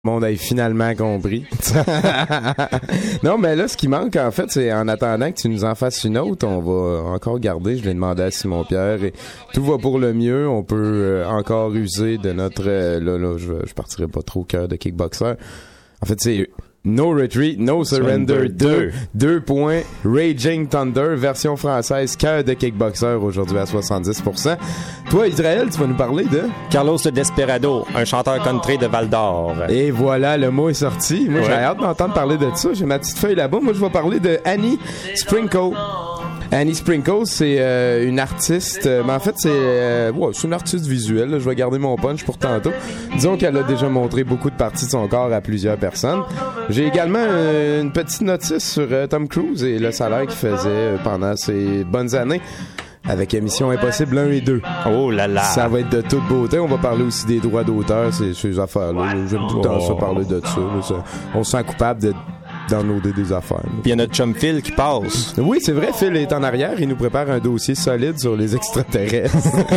Le monde ait finalement compris. Non, mais là, ce qui manque, en fait, c'est en attendant que tu nous en fasses une autre, on va encore garder, je l'ai demandé à Simon-Pierre, et tout va pour le mieux. On peut encore user de notre... là, je partirai pas trop au cœur de Kickboxer. En fait, c'est No Retreat, No Surrender 2 points, Raging Thunder, version française, cœur de Kickboxer, aujourd'hui à 70%. Toi, Israël, tu vas nous parler de... Carlos Desperado, un chanteur country de Val-d'Or. Et voilà, le mot est sorti. Moi, j'ai hâte d'entendre parler de ça. J'ai ma petite feuille là-bas. Moi, je vais parler de Annie Sprinkle. Annie Sprinkle, c'est une artiste, mais en fait, c'est une artiste visuelle. Là. Je vais garder mon punch pour tantôt. Disons qu'elle a déjà montré beaucoup de parties de son corps à plusieurs personnes. J'ai également une petite notice sur Tom Cruise et le salaire qu'il faisait pendant ses bonnes années avec Mission Impossible 1 et 2. Oh là là! Ça va être de toute beauté. On va parler aussi des droits d'auteur, ces affaires-là. J'aime tout le temps ça, parler de ça. On se sent coupable de downloader des affaires. Puis il y a notre chum Phil qui passe. Oui, c'est vrai, Phil est en arrière. Il nous prépare un dossier solide sur les extraterrestres.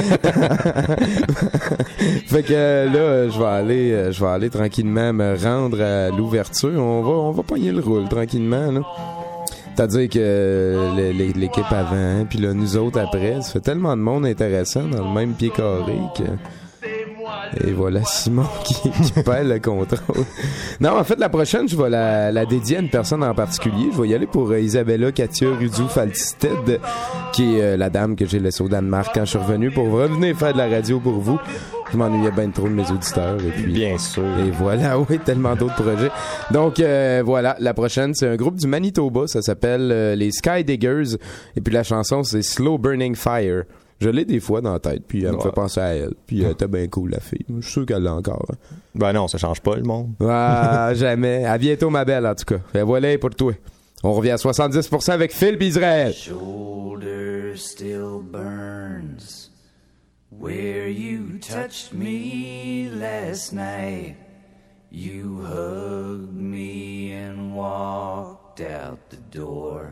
Fait que là, je vais aller tranquillement me rendre à l'ouverture. On va pogner le rôle tranquillement, là. C'est-à-dire que l'équipe avant, puis là, nous autres après, ça fait tellement de monde intéressant dans le même pied carré que... Et voilà Simon qui perd le contrôle. Non, en fait, la prochaine, je vais la dédier à une personne en particulier. Je vais y aller pour Isabella Katia Rudu-Faltisted, qui est la dame que j'ai laissée au Danemark quand je suis revenu pour revenir faire de la radio pour vous. Je m'ennuyais bien trop de mes auditeurs. Et puis, bien sûr. Et voilà, oui, tellement d'autres projets. Donc, voilà, la prochaine, c'est un groupe du Manitoba. Ça s'appelle les Sky Diggers. Et puis la chanson, c'est Slow Burning Fire. Je l'ai des fois dans la tête, puis elle me fait penser à elle. Puis elle était bien cool, la fille. Je suis sûr qu'elle l'a encore. Hein. Ben non, ça change pas, le monde. Ah, jamais. À bientôt, ma belle, en tout cas. Et voilà pour toi. On revient à 70% avec Phil et Israël. Shoulder still burns where you touched me last night. You hugged me and walked out the door.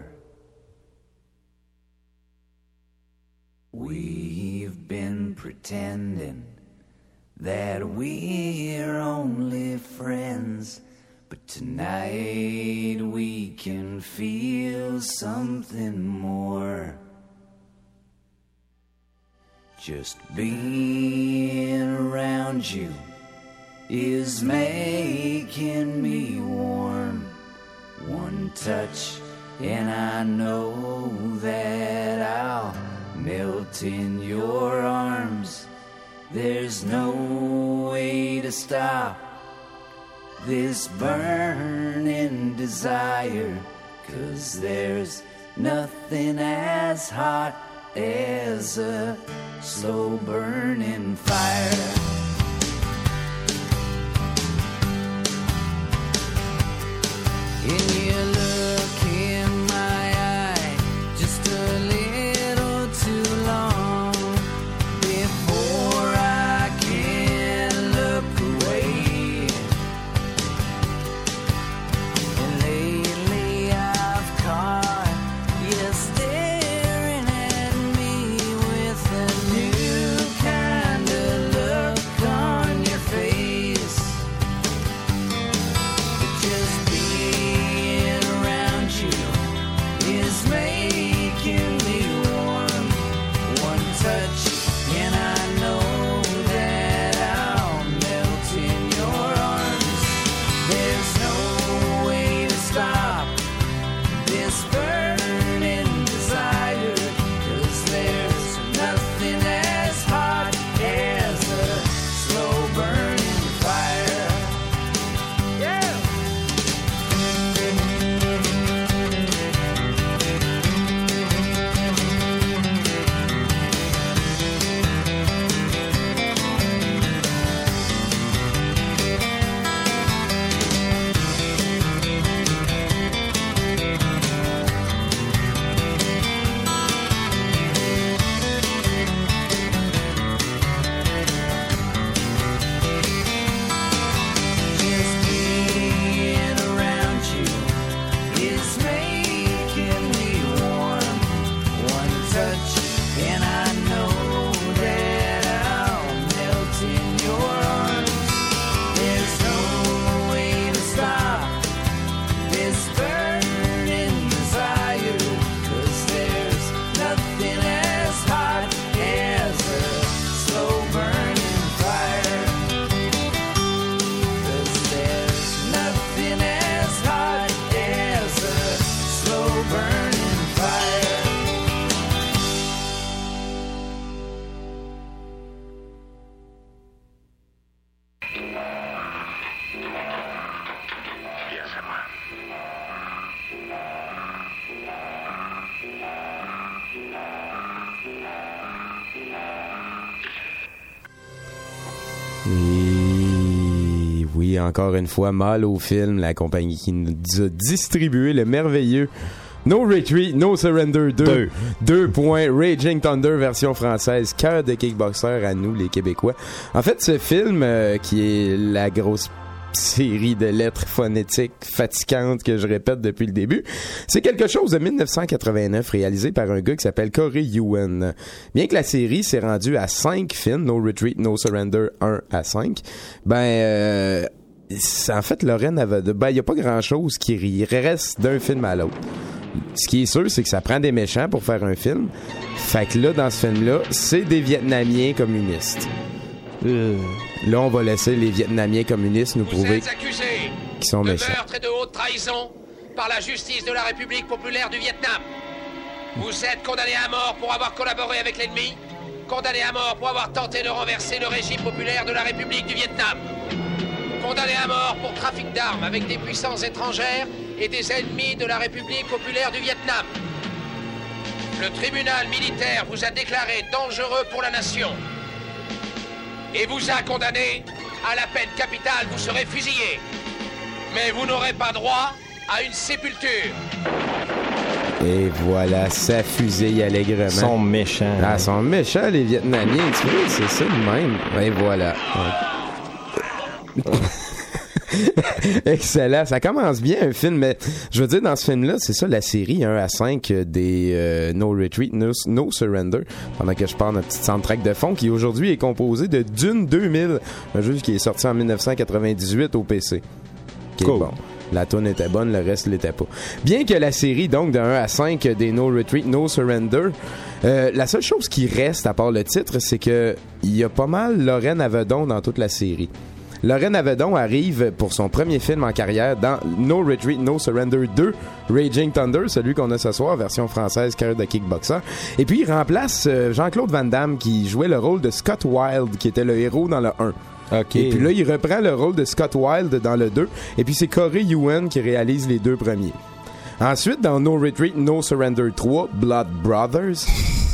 We've been pretending that we're only friends, but tonight we can feel something more. Just being around you is making me warm. One touch and I know that I'll melt in your arms. There's no way to stop this burning desire, 'cause there's nothing as hot as a slow burning fire. And you look in my eye just a little too long before I can look away. And lately I've caught you staring at me with a new kind of look Et oui, encore une fois, mal au film, la compagnie qui nous a distribué le merveilleux No Retreat, No Surrender 2. 2 points. Raging Thunder version française. Cœur de kickboxer à nous, les Québécois. En fait, ce film, qui est la grosse série de lettres phonétiques fatigantes que je répète depuis le début, c'est quelque chose de 1989 réalisé par un gars qui s'appelle Corey Ewan. Bien que la série s'est rendue à 5 films, No Retreat, No Surrender 1 à 5, en fait, Lorraine avait il y a pas grand-chose qui reste d'un film à l'autre. Ce qui est sûr, c'est que ça prend des méchants pour faire un film. Fait que là, dans ce film-là, c'est des Vietnamiens communistes. Là, on va laisser les Vietnamiens communistes nous prouver qu'ils sont méchants. De meurtre et de haute trahison par la justice de la République populaire du Vietnam. Vous êtes condamné à mort pour avoir collaboré avec l'ennemi, condamné à mort pour avoir tenté de renverser le régime populaire de la République du Vietnam, condamné à mort pour trafic d'armes avec des puissances étrangères et des ennemis de la République populaire du Vietnam. Le tribunal militaire vous a déclaré dangereux pour la nation et vous a condamné à la peine capitale, vous serez fusillé. Mais vous n'aurez pas droit à une sépulture. Et voilà, ça fusille allègrement. Ils sont méchants. Ah, ils sont méchants, les Vietnamiens, tu vois, c'est ça de même. Et voilà. Ouais. Excellent, ça commence bien un film, mais je veux dire, dans ce film-là, c'est ça la série 1 à 5 des No Retreat, No Surrender, pendant que je parle d'un petit soundtrack de fond qui aujourd'hui est composé de Dune 2000, un jeu qui est sorti en 1998 au PC. Cool. Bon. La tune était bonne, le reste l'était pas. Bien que la série, donc, de 1 à 5 des No Retreat, No Surrender, la seule chose qui reste, à part le titre, c'est que il y a pas mal Lorraine Avedon dans toute la série. Lorraine Avedon arrive pour son premier film en carrière dans No Retreat, No Surrender 2, Raging Thunder, celui qu'on a ce soir, version française, carrière de kickboxer. Et puis, il remplace Jean-Claude Van Damme, qui jouait le rôle de Scott Wilde, qui était le héros dans le 1. Okay. Et puis là, il reprend le rôle de Scott Wilde dans le 2. Et puis, c'est Corey Ewan qui réalise les 2 premiers. Ensuite, dans No Retreat, No Surrender 3, Blood Brothers,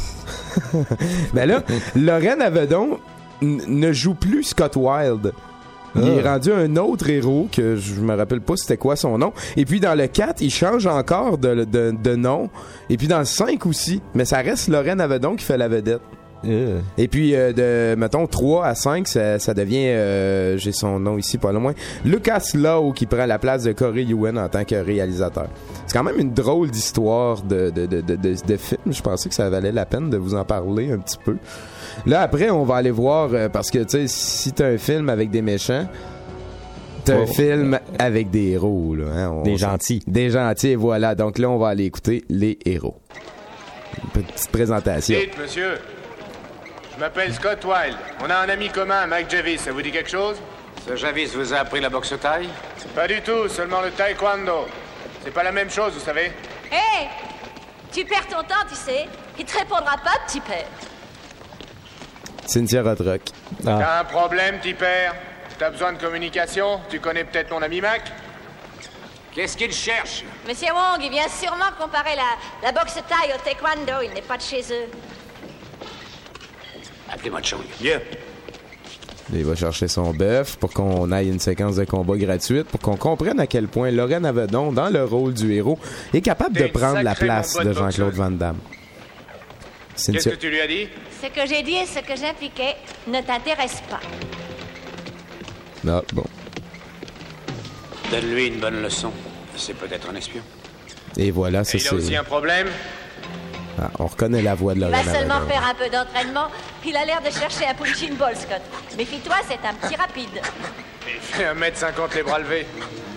ben là, Lorraine Avedon ne joue plus Scott Wilde. Il est rendu un autre héros que je me rappelle pas c'était quoi son nom. Et puis dans le 4, il change encore de nom. Et puis dans le 5 aussi. Mais ça reste Lorraine Avedon qui fait la vedette. Et puis de mettons 3 à 5 ça devient j'ai son nom ici pas loin, Lucas Lowe qui prend la place de Corey Ewan en tant que réalisateur. C'est quand même une drôle d'histoire de film. Je pensais que ça valait la peine de vous en parler un petit peu. Là après on va aller voir parce que tu sais si t'as un film avec des méchants, t'as un film avec des héros là, hein, des gentils, voilà. Donc là on va aller écouter les héros. Une petite présentation. Dites monsieur, je m'appelle Scott Wilde. On a un ami commun, Mike Javis. Ça vous dit quelque chose? Ce Javis vous a appris la boxe thaï? Pas du tout, seulement le taekwondo. C'est pas la même chose, vous savez. Hé, tu perds ton temps, tu sais. Il te répondra pas, petit père. Cynthia Rothrock. T'as un problème, petit père? T'as besoin de communication? Tu connais peut-être mon ami Mac? Qu'est-ce qu'il cherche? Monsieur Wong, il vient sûrement comparer la boxe thaï au taekwondo. Il n'est pas de chez eux. Appelez-moi Chong. Yeah. Il va chercher son bœuf pour qu'on aille une séquence de combat gratuite, pour qu'on comprenne à quel point Lorraine Avedon, dans le rôle du héros, est capable de prendre la place de Jean-Claude Van Damme. Qu'est-ce que tu lui as dit? Ce que j'ai dit et ce que j'impliquais ne t'intéresse pas. Ah, bon. Donne-lui une bonne leçon. C'est peut-être un espion. Et voilà, il a aussi un problème? Ah, on reconnaît la voix de Il Lorraine va seulement Avedon. faire un peu d'entraînement. Il a l'air de chercher un punching ball, Scott. Méfie-toi, c'est un petit rapide. Il fait 1m50 les bras levés.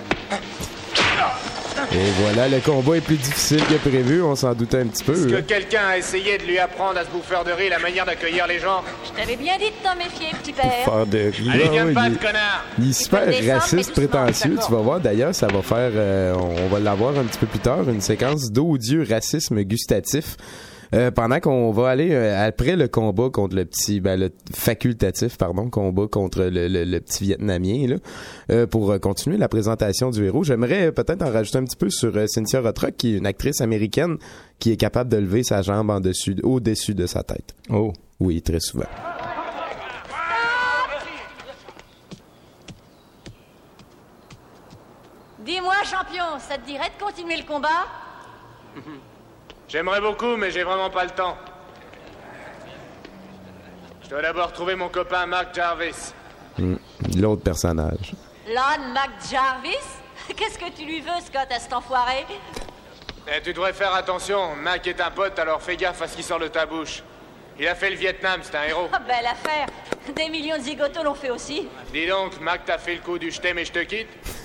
Et voilà, le combat est plus difficile que prévu, on s'en doutait un petit peu. Est-ce que quelqu'un a essayé de lui apprendre à ce bouffeur de riz la manière d'accueillir les gens? Je t'avais bien dit de t'en méfier, petit père. Faire de riz. Allez, viens ouais, te battre, connard! Il est super Il peut descendre, raciste, mais doucement, prétentieux. d'accord. Tu vas voir, d'ailleurs, ça va faire... on va l'avoir un petit peu plus tard, une séquence d'odieux racisme gustatif. Pendant qu'on va aller après le combat contre le petit le facultatif combat contre le petit Vietnamien là, pour continuer la présentation du héros, j'aimerais peut-être en rajouter un petit peu sur Cynthia Rothrock, qui est une actrice américaine qui est capable de lever sa jambe au-dessus de sa tête. Oh oui, très souvent. Dis-moi, champion, ça te dirait de continuer le combat? J'aimerais beaucoup, mais j'ai vraiment pas le temps. Je dois d'abord trouver mon copain Mark Jarvis. L'autre personnage. Lon McJarvis? Qu'est-ce que tu lui veux, Scott, à cet enfoiré? Eh, tu devrais faire attention. Mac est un pote, alors fais gaffe à ce qui sort de ta bouche. Il a fait le Vietnam, c'est un héros. Ah, belle affaire. Des millions de zigotos l'ont fait aussi. Dis donc, Mac t'a fait le coup du je t'aime et je te quitte?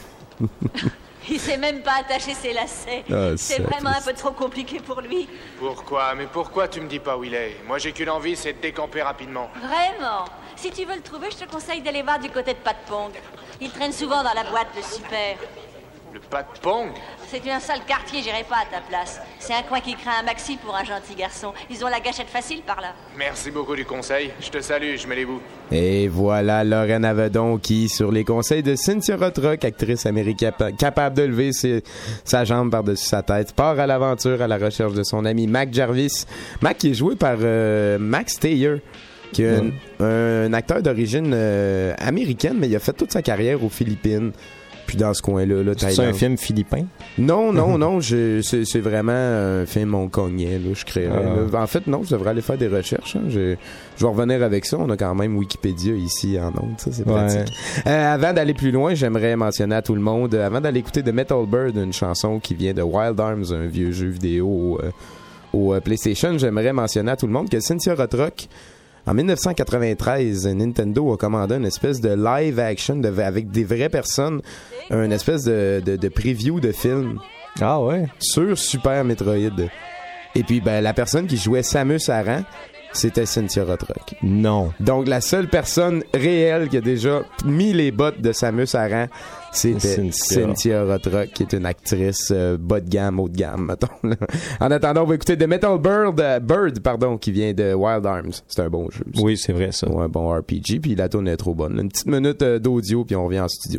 Il sait même pas attacher ses lacets. Ah, c'est vraiment un peu trop compliqué pour lui. Pourquoi? Mais pourquoi tu me dis pas où il est? Moi, j'ai qu'une envie, c'est de décamper rapidement. Vraiment? Si tu veux le trouver, je te conseille d'aller voir du côté de Patpong. Il traîne souvent dans la boîte, le super. Le pas de pong? C'est un sale quartier, j'irai pas à ta place. C'est un coin qui craint un maxi pour un gentil garçon. Ils ont la gâchette facile par là. Merci beaucoup du conseil. Je te salue, je mets les bouts. Et voilà Lorraine Avedon qui, sur les conseils de Cynthia Rothrock, actrice américaine capable de lever sa jambe par-dessus sa tête, part à l'aventure à la recherche de son ami Mac Jarvis. Mac qui est joué par Max Taylor, qui est un acteur d'origine américaine, mais il a fait toute sa carrière aux Philippines. Puis dans ce coin-là, C'est un film philippin? Non, c'est vraiment un film hongkongais, là, je créerais. En fait, non, je devrais aller faire des recherches. Hein. Je vais revenir avec ça. On a quand même Wikipédia ici en ondes, ça, c'est pratique. Avant d'aller plus loin, j'aimerais mentionner à tout le monde, avant d'aller écouter The Metal Bird, une chanson qui vient de Wild Arms, un vieux jeu vidéo au PlayStation, j'aimerais mentionner à tout le monde que Cynthia Rothrock, en 1993, Nintendo a commandé une espèce de live action avec des vraies personnes, une espèce de preview de film. Ah ouais? Sur Super Metroid. Et puis, ben, la personne qui jouait Samus Aran, c'était Cynthia Rothrock. Non. Donc, la seule personne réelle qui a déjà mis les bottes de Samus Aran, c'était Cynthia Rothrock, qui est une actrice bas de gamme, haut de gamme, mettons. Là. En attendant, on va écouter The Metal Bird, qui vient de Wild Arms. C'est un bon jeu. Ça. Oui, c'est vrai, ça. Ouais, un bon RPG, puis la tourne est trop bonne. Une petite minute d'audio, puis on revient en studio.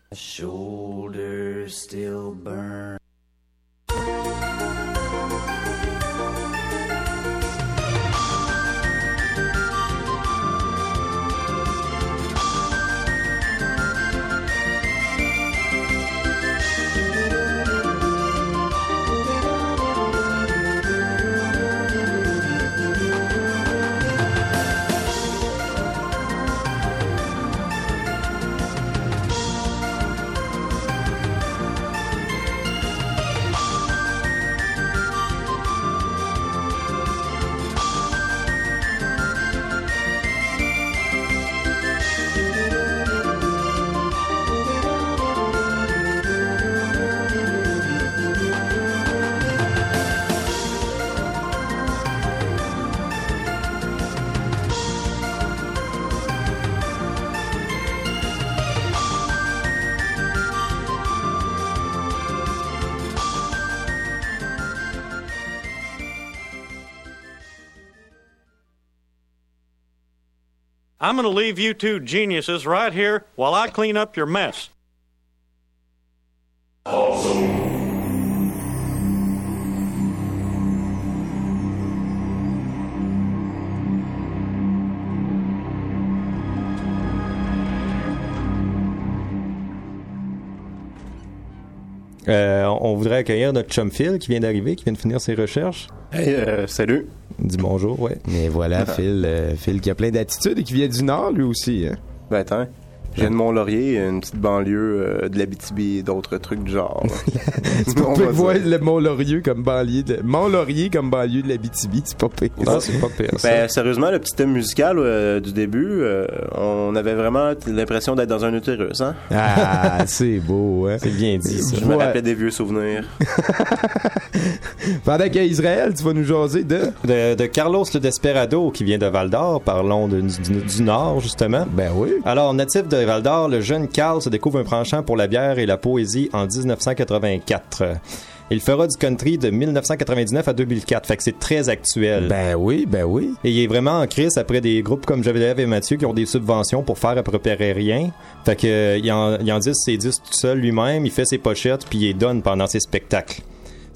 Shoulders still burn. I'm going to leave you two geniuses right here while I clean up your mess. On voudrait accueillir notre chum Phil qui vient d'arriver, qui vient de finir ses recherches. Hey, salut. Dis bonjour, ouais. Et voilà, Phil qui a plein d'attitudes et qui vient du Nord, lui aussi. Hein? Ben attends, je viens de Mont-Laurier, une petite banlieue de l'Abitibi et d'autres trucs du genre. Tu peux voir le Mont-Laurier comme banlieue de l'Abitibi, c'est pas pire. Non, c'est pas pire, ça. Ben sérieusement, le petit thème musical du début, on avait vraiment l'impression d'être dans un utérus, hein? Ah, c'est beau, hein? C'est bien dit, ça. Je me rappelais des vieux souvenirs. Pendant qu'à Israël, tu vas nous jaser de Carlos le Desperado qui vient de Val-d'Or. Parlons du Nord, justement. Ben oui. Alors, natif de Val-d'Or, le jeune Carl se découvre un penchant pour la bière et la poésie en 1984. Il fera du country de 1999 à 2004, fait que c'est très actuel. Ben oui. Et il est vraiment en crise après des groupes comme Javelev et Mathieu qui ont des subventions pour faire à peu près rien. Fait que il en dit ses disques tout seul lui-même, il fait ses pochettes puis il les donne pendant ses spectacles.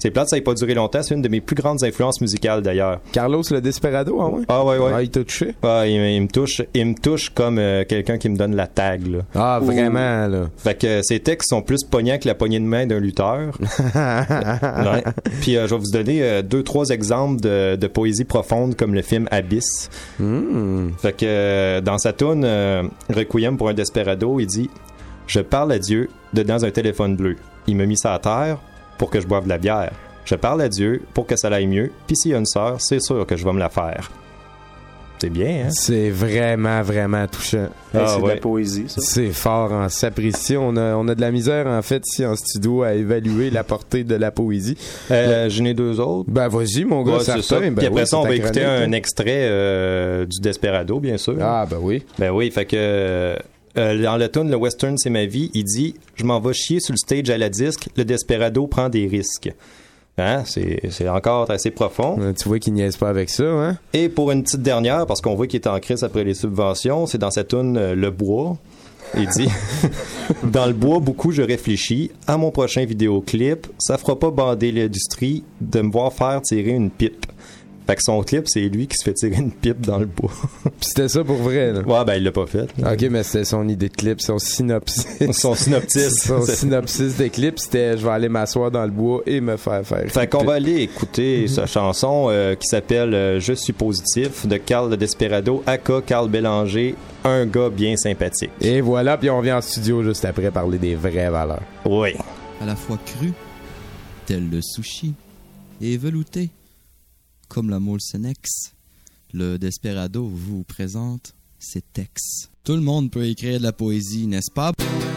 C'est plate, ça n'a pas duré longtemps. C'est une de mes plus grandes influences musicales, d'ailleurs. Carlos le Desperado, ah ouais? Ah ouais. Ah, il t'a touché? Ah, il me touche comme quelqu'un qui me donne la tag, là. Ah, vraiment, là. Fait que ces textes sont plus pognants que la poignée de main d'un lutteur. Ouais. Puis je vais vous donner 2-3 exemples de poésie profonde comme le film Abyss. Fait que dans sa toune Requiem pour un Desperado, il dit « Je parle à Dieu dans un téléphone bleu. Il m'a mis ça à terre pour que je boive de la bière. Je parle à Dieu pour que ça aille mieux. Puis s'il y a une sœur, c'est sûr que je vais me la faire. » C'est bien, hein? C'est vraiment, vraiment touchant. C'est de la poésie, ça. C'est fort en sapristi. On a de la misère, en fait, ici en studio, à évaluer la portée de la poésie. J'en ai 2 autres. Ben, vas-y, mon gars, c'est ça. Ben, puis après oui, ça, on va écouter chronique, un extrait du Desperado, bien sûr. Ah, ben oui. Ben oui, fait que... dans le tune, le western c'est ma vie, il dit « Je m'en vais chier sur le stage à la disque, le Desperado prend des risques. » Hein? C'est encore assez profond. Tu vois qu'il niaise pas avec ça, hein? Et pour une petite dernière, parce qu'on voit qu'il est en crise après les subventions, c'est dans sa tune Le Bois. Il dit « Dans le bois, beaucoup je réfléchis. À mon prochain vidéoclip, ça fera pas bander l'industrie de me voir faire tirer une pipe. » Fait que son clip, c'est lui qui se fait tirer une pipe dans le bois. Puis c'était ça pour vrai, là. Ouais, ben il l'a pas fait. OK, mais c'était son idée de clip, son synopsis. Son synopsis. Son synopsis de clip, c'était « Je vais aller m'asseoir dans le bois et me faire faire... » Fait qu'on va aller écouter sa chanson qui s'appelle « Je suis positif » de Carl le Desperado, aka Carl Bélanger, un gars bien sympathique. Et voilà, puis on vient en studio juste après parler des vraies valeurs. Oui. À la fois cru, tel le sushi, et velouté, comme la Molsenex, le Desperado vous présente ses textes. Tout le monde peut écrire de la poésie, n'est-ce pas?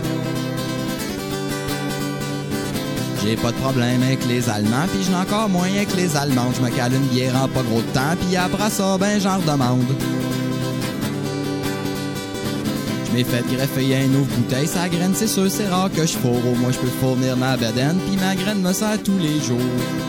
J'ai pas de problème avec les Allemands, pis j'en ai encore moins avec les Allemandes. Je me cale une bière en pas gros de temps, pis après ça, ben j'en redemande. Je m'ai fait greffer un ouvre bouteille, sa graine, c'est sûr, c'est rare que je fourre. Au moins je peux fournir ma bedaine, pis ma graine me sert tous les jours.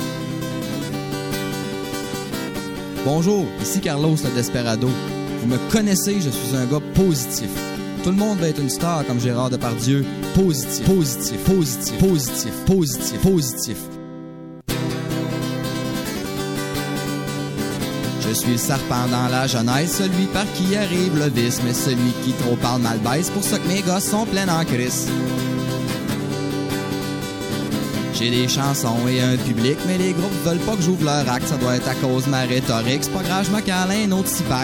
Bonjour, ici Carlos le Desperado. Vous me connaissez, je suis un gars positif. Tout le monde va être une star comme Gérard Depardieu. Positif, positif, positif, positif, positif, positif. Je suis le serpent dans la jeunesse, celui par qui arrive le vice, mais celui qui trop parle mal baisse, pour ça que mes gosses sont pleins en crise. J'ai des chansons et un public, mais les groupes veulent pas que j'ouvre leur acte. Ça doit être à cause de ma rhétorique. C'est pas grave, je me cale un autre 6-pack.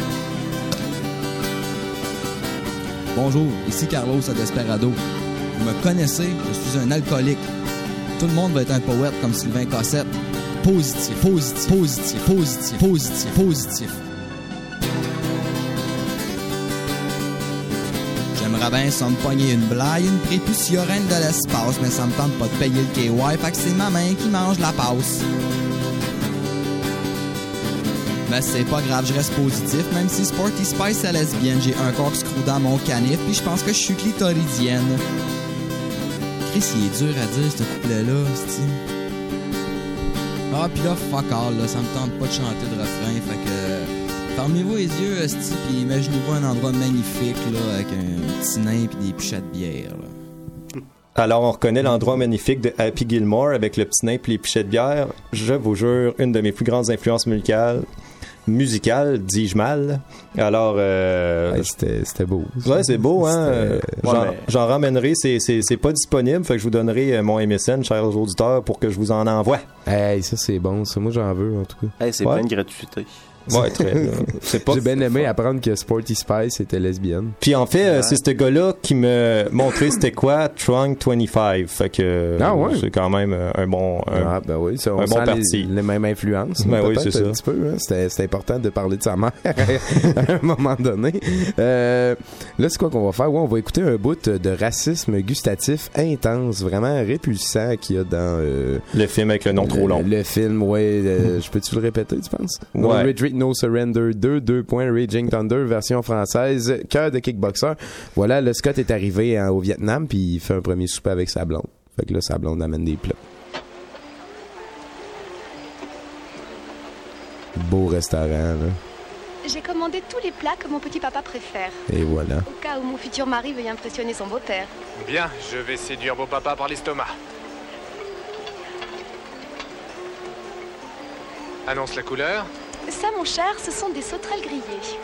Bonjour, ici Carlos le Desperado. Vous me connaissez, je suis un alcoolique. Tout le monde va être un poète comme Sylvain Cossette. Positif, positif, positif, positif, positif, positif. J'aimerais bien ça me pogner une blague, une prépuciorène de l'espace, mais ça me tente pas de payer le KY, fait que c'est ma main qui mange la passe. Mais c'est pas grave, je reste positif, même si Sporty Spice est lesbienne. J'ai un corkscrew dans mon canif, puis je pense que je suis clitoridienne. Chris, il est dur à dire, ce couplet-là, c'ti. Ah, pis là, fuck all, là, ça me tente pas de chanter de refrain, fait que... Fermez-vous les yeux, esti, puis imaginez-vous un endroit magnifique, là, avec un petit nain pis des pichets de bière, là. Alors, on reconnaît l'endroit magnifique de Happy Gilmore avec le petit nain pis les pichets de bière. Je vous jure, une de mes plus grandes influences musicales, dis-je mal. Alors, c'était beau. Ouais, c'est beau, hein. J'en ramènerai, c'est pas disponible, fait que je vous donnerai mon MSN, chers auditeurs, pour que je vous en envoie. Hey, ça c'est bon, ça, moi j'en veux, en tout cas. Hey, c'est plein de gratuité. Ouais, très. J'ai bien aimé apprendre que Sporty Spice était lesbienne. Puis en fait, c'est ce gars-là qui me montrait c'était quoi Trunk 25. Fait que c'est quand même un bon ben oui, ça, on un sent bon parti. les mêmes influences. Ben oui, c'est ça. Un petit peu, hein. C'était important de parler de sa mère à un moment donné. Là, c'est quoi qu'on va faire? Ouais, on va écouter un bout de racisme gustatif intense, vraiment répulsant qu'il y a dans le film avec le nom trop long. Le film, ouais. Je peux-tu le répéter, tu penses? Ouais. Retreat No Surrender 2, Raging Thunder, version française, cœur de kickboxer. Voilà, le Scott est arrivé au Vietnam, puis il fait un premier souper avec sa blonde. Fait que là, sa blonde amène des plats. Beau restaurant, là. J'ai commandé tous les plats que mon petit papa préfère. Et voilà. Au cas où mon futur mari veuille impressionner son beau-père. Bien, je vais séduire vos papas par l'estomac. Annonce la couleur. Ça, mon cher, ce sont des sauterelles grillées.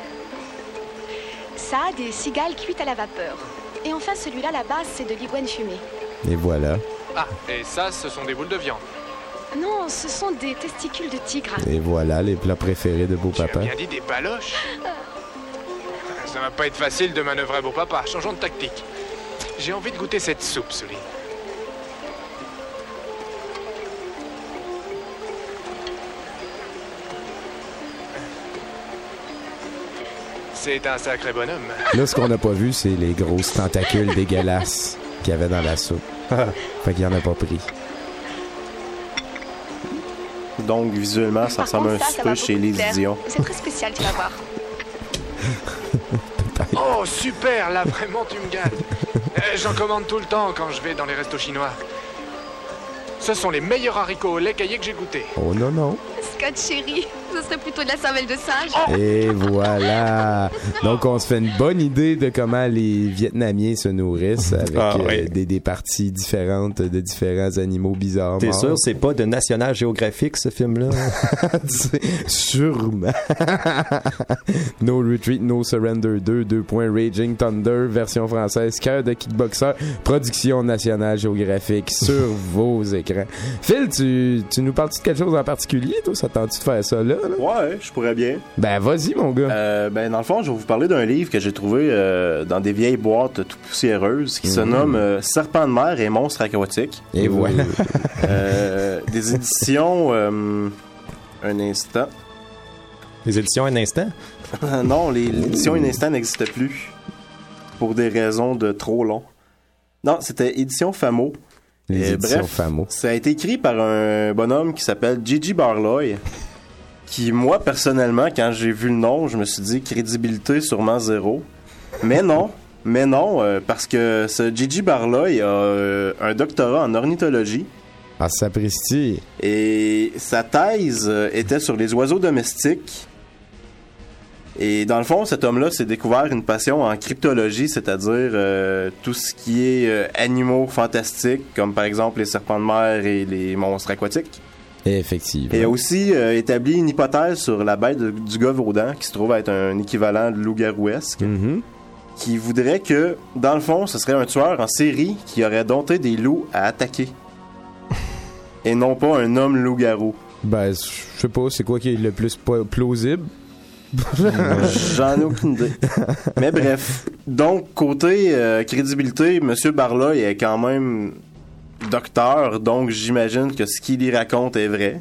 Ça, des cigales cuites à la vapeur. Et enfin, celui-là, la base, c'est de l'iguane fumée. Et voilà. Ah, et ça, ce sont des boules de viande. Non, ce sont des testicules de tigre. Et voilà, les plats préférés de Beau Tu as Papa. bien dit des baloches. Ça va pas être facile de manœuvrer Beau Papa. Changeons de tactique. J'ai envie de goûter cette soupe, Sully. C'est un sacré bonhomme. Là, ce qu'on n'a pas vu, c'est les grosses tentacules dégueulasses qu'il y avait dans la soupe. Fait qu'il en a pas pris. Donc, visuellement, ça Par ressemble à un contre, ça va souper chez beaucoup les te plaire. Dion. C'est très spécial, tu vas voir. Oh, super, là, vraiment, tu me gâtes. J'en commande tout le temps quand je vais dans les restos chinois. Ce sont les meilleurs haricots au lait caillé que j'ai goûtés. Oh non, non. Scott, chérie, ce serait plutôt de la cervelle de singe. Et voilà. Donc, on se fait une bonne idée de comment les Vietnamiens se nourrissent avec des parties différentes de différents animaux bizarres. T'es morts. sûr, c'est pas de National Geographic, ce film-là? Sûrement. No Retreat, No Surrender 2, Raging Thunder, version française, Cœur de kickboxer, production National Geographic sur vos écrans. Phil, tu nous parles-tu de quelque chose en particulier, toi? Ça tente-tu de faire ça là? Ouais, je pourrais bien. Ben, vas-y, mon gars. Ben, dans le fond, je vais vous parler d'un livre que j'ai trouvé dans des vieilles boîtes tout poussiéreuses qui se nomme Serpents de mer et monstres aquatiques. Et voilà. Des éditions Un instant. Les éditions Un instant? Non, l'édition Un instant n'existe plus pour des raisons de trop long. Non, c'était édition Famo. Les éditions bref, Famo. ça a été écrit par un bonhomme qui s'appelle Gigi Barlow, qui, moi, personnellement, quand j'ai vu le nom, je me suis dit crédibilité sûrement zéro. Mais non, parce que ce Gigi Barlow a un doctorat en ornithologie. Ah, sapristi. Et sa thèse était sur les oiseaux domestiques. Et dans le fond, cet homme-là s'est découvert une passion en cryptologie, c'est-à-dire tout ce qui est animaux fantastiques, comme par exemple les serpents de mer et les monstres aquatiques. Effectivement. Et a aussi établi une hypothèse sur la bête du Gavaudan, qui se trouve être un équivalent de loup-garouesque, qui voudrait que, dans le fond, ce serait un tueur en série qui aurait dompté des loups à attaquer. Et non pas un homme loup-garou. Ben, je sais pas, c'est quoi qui est le plus plausible? J'en ai aucune idée. Mais bref. Donc, côté crédibilité, M. Barlow est quand même docteur, donc j'imagine que ce qu'il y raconte est vrai.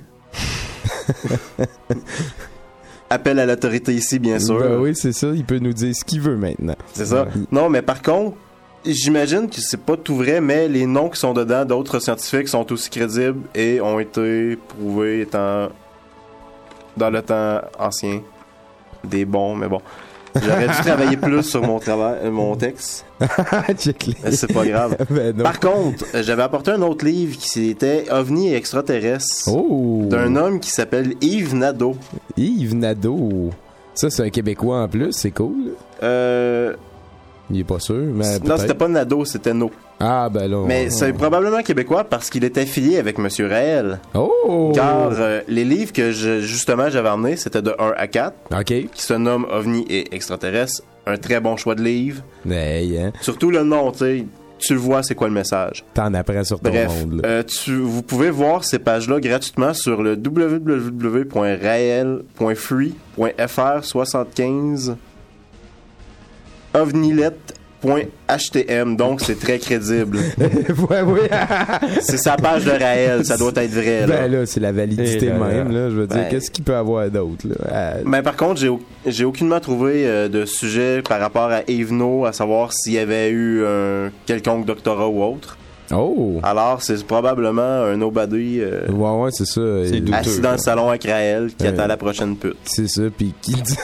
Appel à l'autorité ici, bien sûr. Ben oui, c'est ça. Il peut nous dire ce qu'il veut maintenant. C'est ça. Non, mais par contre, j'imagine que c'est pas tout vrai, mais les noms qui sont dedans d'autres scientifiques sont aussi crédibles et ont été prouvés étant dans le temps ancien des bons, mais bon. J'aurais dû travailler plus sur mon texte. C'est pas grave. Ben par contre, j'avais apporté un autre livre qui c'était OVNI et extraterrestres d'un homme qui s'appelle Yves Nadeau. Yves Nadeau. Ça, c'est un Québécois en plus, c'est cool. Il est pas sûr, mais non, c'était pas Nadeau, c'était No. Ah, ben là. Mais c'est probablement québécois parce qu'il est affilié avec Monsieur Raël. Oh! Car les livres que justement j'avais emmenés, c'était de 1 à 4. OK. Qui se nomme OVNI et extraterrestres. Un très bon choix de livre. Hey, hein? Surtout le nom, tu sais. Tu le vois, c'est quoi le message. T'en apprends sur ton monde. Vous pouvez voir ces pages-là gratuitement sur le www.rael.free.fr75 ovnilet.htm, donc c'est très crédible. ouais. C'est sa page de Raël, ça doit être vrai. Ben là, c'est la validité même, là. Je veux dire, ben, qu'est-ce qu'il peut avoir d'autre, là? Mais par contre, j'ai aucunement trouvé de sujet par rapport à Evenot, à savoir s'il y avait eu un quelconque doctorat ou autre. Oh! Alors, c'est probablement un nobody ouais, c'est ça. C'est douteux, assis dans le salon avec Raël qui attend la prochaine pute. C'est ça, puis qui dit...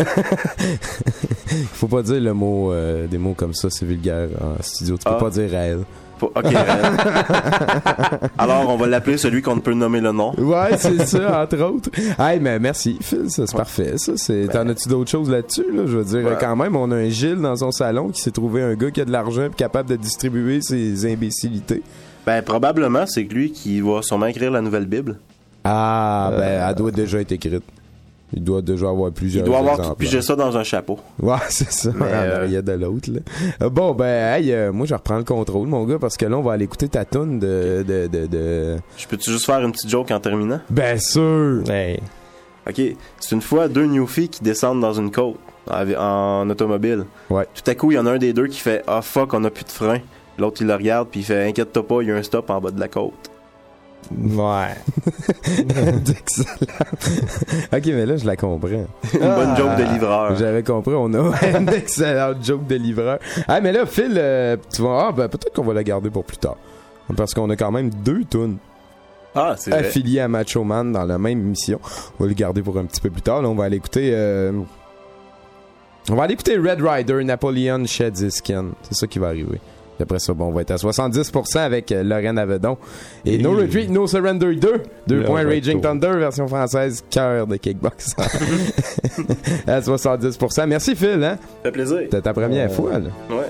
Faut pas dire le mot, des mots comme ça, c'est vulgaire en studio. Tu peux pas dire Raël. Ok, Raël. Alors, on va l'appeler celui qu'on ne peut nommer le nom. Ouais, c'est ça, entre autres. Hey, mais merci, Phil, ça, c'est parfait. Ça, c'est... T'en as-tu d'autres choses là-dessus, là? Je veux dire, quand même, on a un Gilles dans son salon qui s'est trouvé un gars qui a de l'argent et capable de distribuer ses imbécilités. Ben, probablement, c'est lui qui va sûrement écrire la nouvelle Bible. Ah, ben, elle doit déjà être écrite. Il doit déjà avoir plusieurs. Il doit avoir exemplaires. pigé ça dans un chapeau. Ouais, c'est ça. Mais, Il y a de l'autre, là. Bon, ben, hey, moi, je reprends le contrôle, mon gars, parce que là, on va aller écouter ta toune de... Je peux-tu juste faire une petite joke en terminant? Ben sûr! Hey. OK. C'est une fois 2 newfies qui descendent dans une côte en automobile. Ouais. Tout à coup, il y en a un des deux qui fait « Ah, fuck, on a plus de frein. » L'autre, il le regarde, puis il fait « Inquiète-toi pas, il y a un stop en bas de la côte. » Ouais. Excellent. Ok, mais là, je la comprends. Une bonne joke de livreur. J'avais compris, on a une excellente joke de livreur. Ah, mais là, Phil, tu vas... Ah, ben, peut-être qu'on va la garder pour plus tard. Parce qu'on a quand même 2 tunes Ah, c'est vrai. affiliées à Macho Man dans la même émission. On va le garder pour un petit peu plus tard. Là, on va aller écouter... On va aller écouter Red Rider, Napoleon Sheds His Skin. C'est ça qui va arriver. Puis après ça, bon, on va être à 70% avec Lorraine Avedon. Et No Retreat, No Surrender 2 points Raging Thunder, version française, cœur de kickbox. À 70%. Merci Phil, hein? Ça fait plaisir. C'était ta première fois, là. Ouais.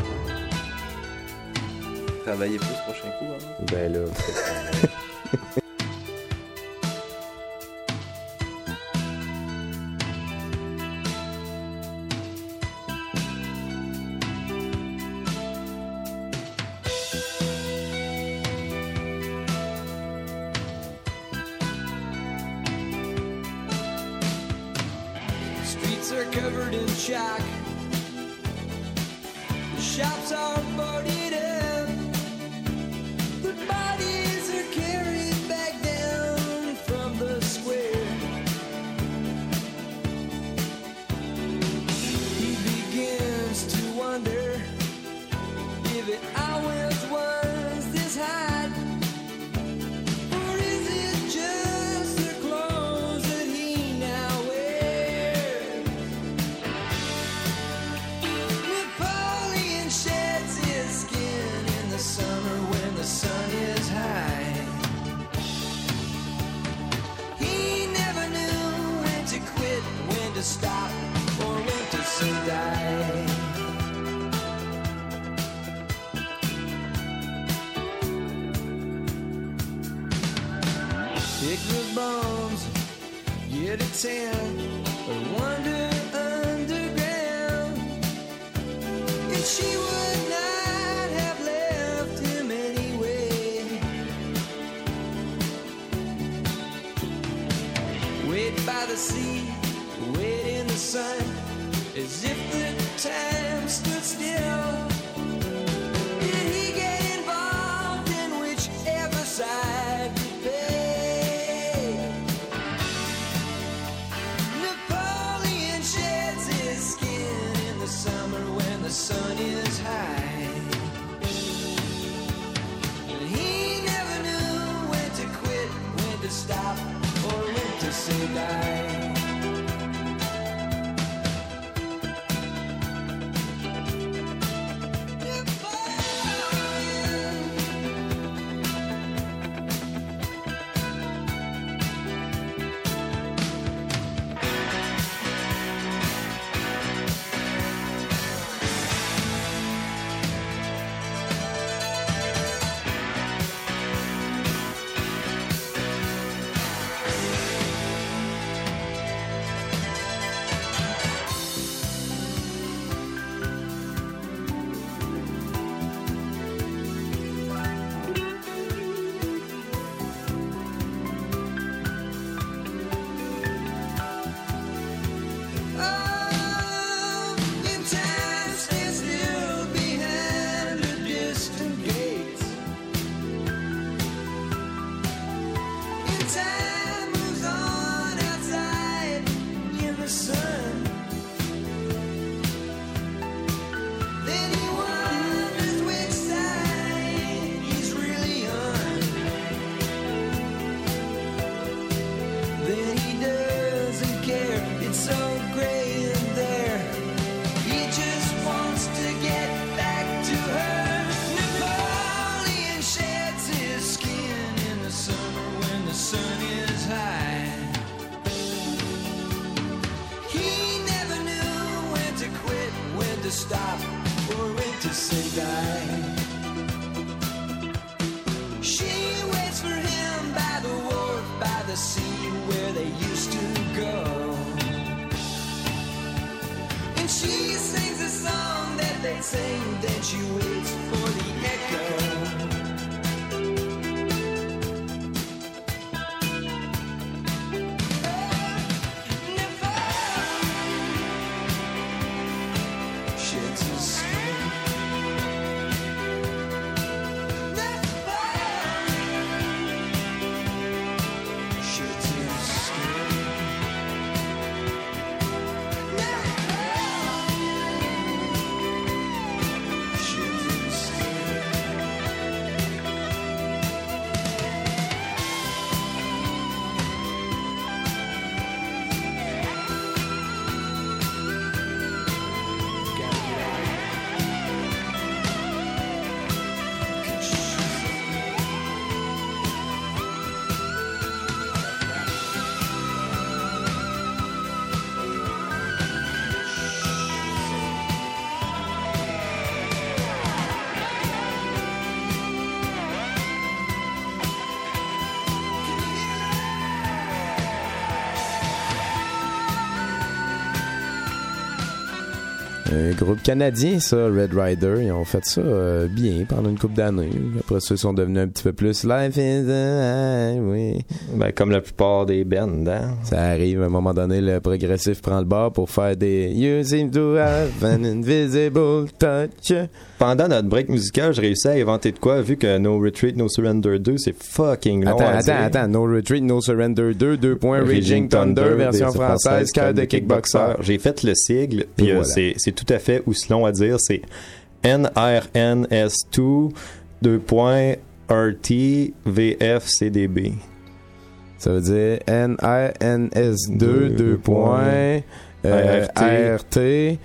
Travailler plus prochain coup, hein? Ben là... Streets are covered in chalk. The shops are boarded up. The bodies are carried back down from the square. He begins to wonder if it always was this hot. Or is it just the clothes that he now wears? Napoleon sheds his skin in the summer when the sun is high. He never knew when to quit, when to stop, or when to say die. Pick the bones, get a 10, or wander underground. And she would not have left him anyway. Wait by the sea, wait in the sun, as if the time stood still. Did he get involved in whichever side could pay? Napoleon sheds his skin in the summer when the sun is high. And he never knew when to quit, when to stop, or when to say die. Stop or when to say die. She waits for him by the wharf, by the dancing, then she waits for the echo. Un groupe canadien, ça, Red Rider. Ils ont fait ça bien pendant une couple d'années. Après ça, ils sont devenus un petit peu plus Life is the highway. Ben, comme la plupart des bands, hein? Ça arrive, à un moment donné, le progressif prend le bord pour faire des You seem to have an invisible touch. Pendant notre break musical, j'ai réussi à inventer de quoi, vu que No Retreat, No Surrender 2, c'est fucking long. Attends. No Retreat, No Surrender 2, 2 points, Raging Thunder, version française, cœur de kickboxer. J'ai fait le sigle, puis voilà. C'est tout à fait aussi long à dire. C'est NRNS2, 2 points, RT, VFCDB. Ça veut dire NRNS2, 2 points, RT,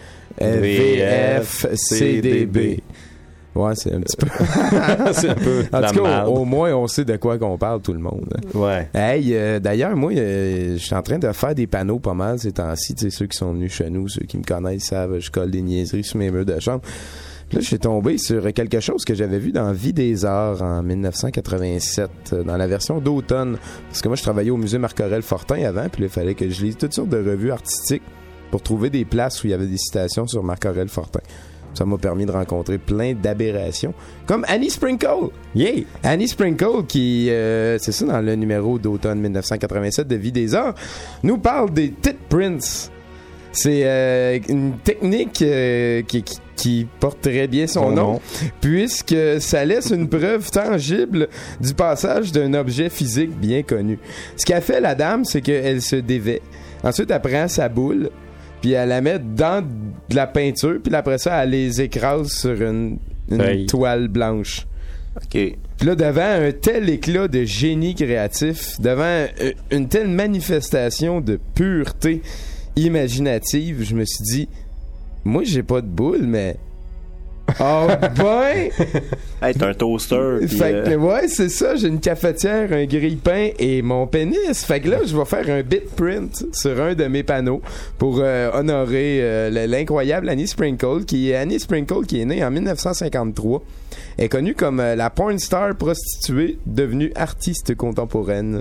VFCDB. Ouais, c'est un petit peu. C'est un peu. En tout cas, au moins, on sait de quoi qu'on parle, tout le monde. Ouais. Hey, d'ailleurs, moi, je suis en train de faire des panneaux pas mal ces temps-ci. Tu sais, ceux qui sont venus chez nous, ceux qui me connaissent savent, je colle des niaiseries sur mes murs de chambre. Puis là, je suis tombé sur quelque chose que j'avais vu dans Vie des Arts en 1987, dans la version d'automne. Parce que moi, je travaillais au musée Marc-Aurèle Fortin avant, puis là, il fallait que je lise toutes sortes de revues artistiques pour trouver des places où il y avait des citations sur Marc-Aurèle Fortin. Ça m'a permis de rencontrer plein d'aberrations, comme Annie Sprinkle. Yeah! Annie Sprinkle, qui, c'est ça, dans le numéro d'automne 1987 de Vie des Arts, nous parle des tit prints. C'est une technique qui porte très bien son nom, puisque ça laisse une preuve tangible du passage d'un objet physique bien connu. Ce qu'a fait la dame, c'est qu'elle se dévait. Ensuite, elle prend sa boule, puis elle la met dans de la peinture, puis après ça, elle les écrase sur une toile blanche. OK. Puis là, devant un tel éclat de génie créatif, devant une telle manifestation de pureté imaginative, je me suis dit, moi, j'ai pas de boule, mais... Oh ben! Hey, t'as un toaster. Fait que, ouais, c'est ça, j'ai une cafetière, un grille-pain et mon pénis. Fait que là, je vais faire un bit print sur un de mes panneaux pour honorer l'incroyable Annie Sprinkle, qui est née en 1953. Elle est connue comme la porn star prostituée devenue artiste contemporaine.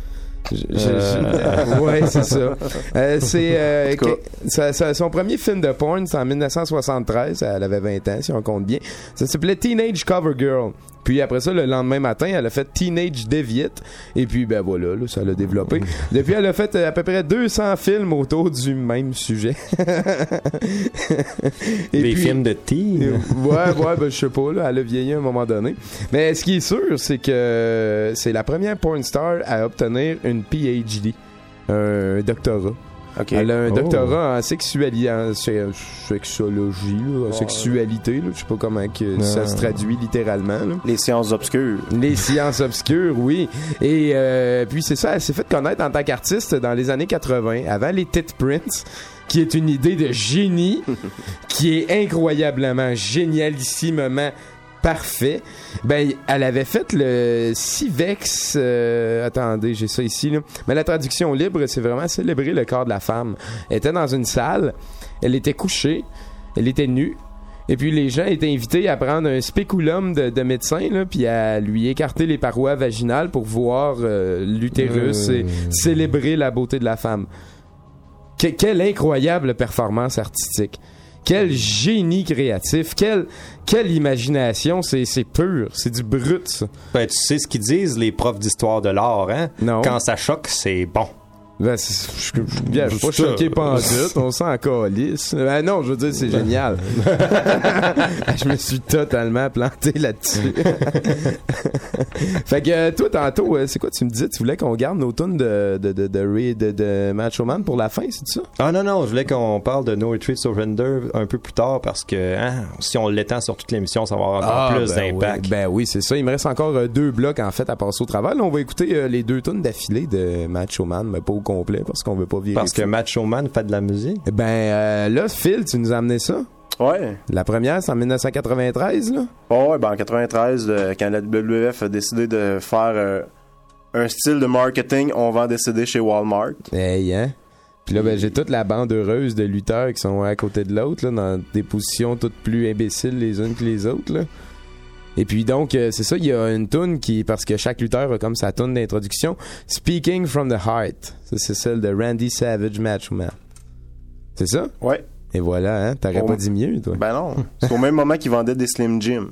Ouais, c'est ça. C'est son premier film de porn, c'est en 1973. Elle avait 20 ans, si on compte bien. Ça s'appelait Teenage Cover Girl. Puis après ça, le lendemain matin, elle a fait Teenage Deviant. Et puis, ben voilà, là, ça l'a développé. Depuis, elle a fait à peu près 200 films autour du même sujet. Des films de teen? Ouais, ben je sais pas, là, elle a vieilli à un moment donné. Mais ce qui est sûr, c'est que c'est la première porn star à obtenir une PhD, un doctorat. Okay. Elle a un doctorat en sexologie, là, en sexualité, là, je sais pas comment ça se traduit littéralement. Là. Les sciences obscures. Les sciences obscures, oui. Et puis c'est ça, elle s'est fait connaître en tant qu'artiste dans les années 80, avant les tit prints, qui est une idée de génie, qui est incroyablement, génialissimement parfait. Ben, elle avait fait le Civex. Attendez, j'ai ça ici, là. Mais la traduction libre, c'est vraiment célébrer le corps de la femme. Elle était dans une salle, elle était couchée, elle était nue. Et puis les gens étaient invités à prendre un spéculum de médecin, là, puis à lui écarter les parois vaginales pour voir l'utérus et célébrer la beauté de la femme. Quelle incroyable performance artistique. Quel génie créatif, quelle imagination, c'est pur, c'est du brut, ça. Ben, tu sais ce qu'ils disent, les profs d'histoire de l'art, hein? Non. Quand ça choque, c'est bon. Ben, je suis pas choqué pantoute, on s'en calisse. Non, je veux dire, c'est génial. Je me suis totalement planté là-dessus. Fait que toi, tantôt, c'est quoi tu me disais? Tu voulais qu'on garde nos tunes de Macho Man pour la fin, c'est ça? Ah non, je voulais qu'on parle de No Retreat Surrender un peu plus tard parce que si on l'étend sur toute l'émission, ça va avoir encore plus d'impact. Oui. Ben oui, c'est ça. Il me reste encore 2 blocs en fait à passer au travail. Là, on va écouter les 2 tunes d'affilée de Macho Man, mais pas au complet parce qu'on veut pas virer. Parce que Macho Man fait de la musique? Ben là, Phil, tu nous as amené ça? Ouais. La première, c'est en 1993, là? Oh, ouais, ben en 93, quand la WWF a décidé de faire un style de marketing, on vend des CD chez Walmart. Hey, hein? Puis là, ben, j'ai toute la bande heureuse de lutteurs qui sont à côté de l'autre, là, dans des positions toutes plus imbéciles les unes que les autres, là. Et puis donc, c'est ça, il y a une toune qui, parce que chaque lutteur a comme sa toune d'introduction, Speaking from the Heart. Ça, c'est celle de Randy Savage Macho Man. C'est ça? Ouais. Et voilà, hein? T'aurais pas dit mieux, toi? Ben non. C'est au même moment qu'ils vendaient des Slim Jim.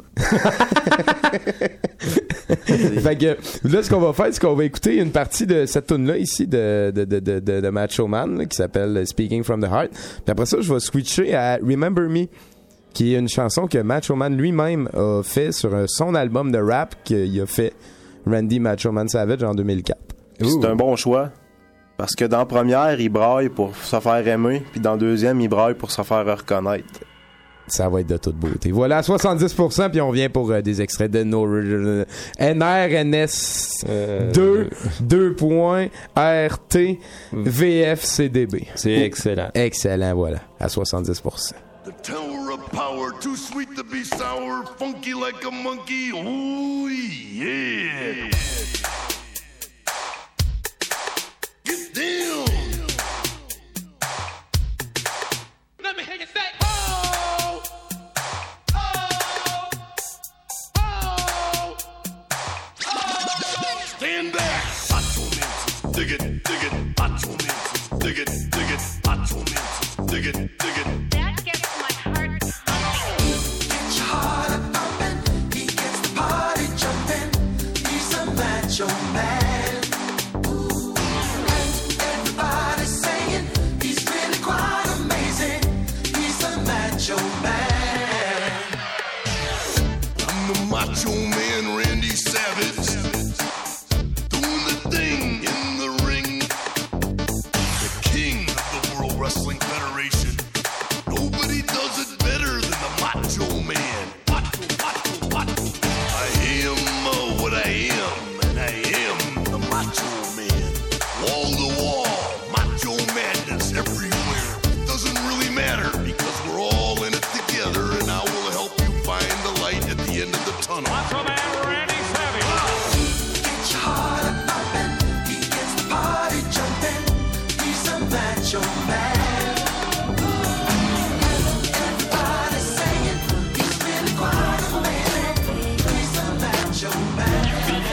Fait que là, ce qu'on va faire, c'est qu'on va écouter une partie de cette tune-là ici de Macho Man, là, qui s'appelle Speaking from the Heart. Puis après ça, je vais switcher à Remember Me, qui est une chanson que Macho Man lui-même a fait sur son album de rap qu'il a fait Randy Macho Man Savage en 2004. C'est un bon choix. Parce que dans la première, il braille pour se faire aimer, puis dans la deuxième, il braille pour se faire reconnaître. Ça va être de toute beauté. Voilà, 70%, puis on vient pour des extraits de No NRNS 2 points RT VFCDB. C'est excellent. Excellent, voilà, à 70%. The tower of power, too sweet to be sour, funky like a monkey, ooh yeah. Get down. Let me hear you say, oh, oh, oh, oh. Stand back. Macho Man, dig it, Macho Man, dig it, Macho Man, dig it, That gets my heart pumping. Get your heart up pumping. He gets the party jumping. He's a macho man. And everybody's saying he's really quite amazing. He's a macho man. I'm the Macho Man, Randy Savage, doing the thing in the ring. The king of the World Wrestling Federation. Nobody does it better than the Macho Man. Macho. I am what I am, and I am the Macho Man. Wall to wall, Macho Madness everywhere. It doesn't really matter because we're all in it together, and I will help you find the light at the end of the tunnel. Macho Man Randy Savage. Get your heart up pumping. He gets the party jumping. He's a macho man. Everybody's saying he's really quite amazing. He's a macho man.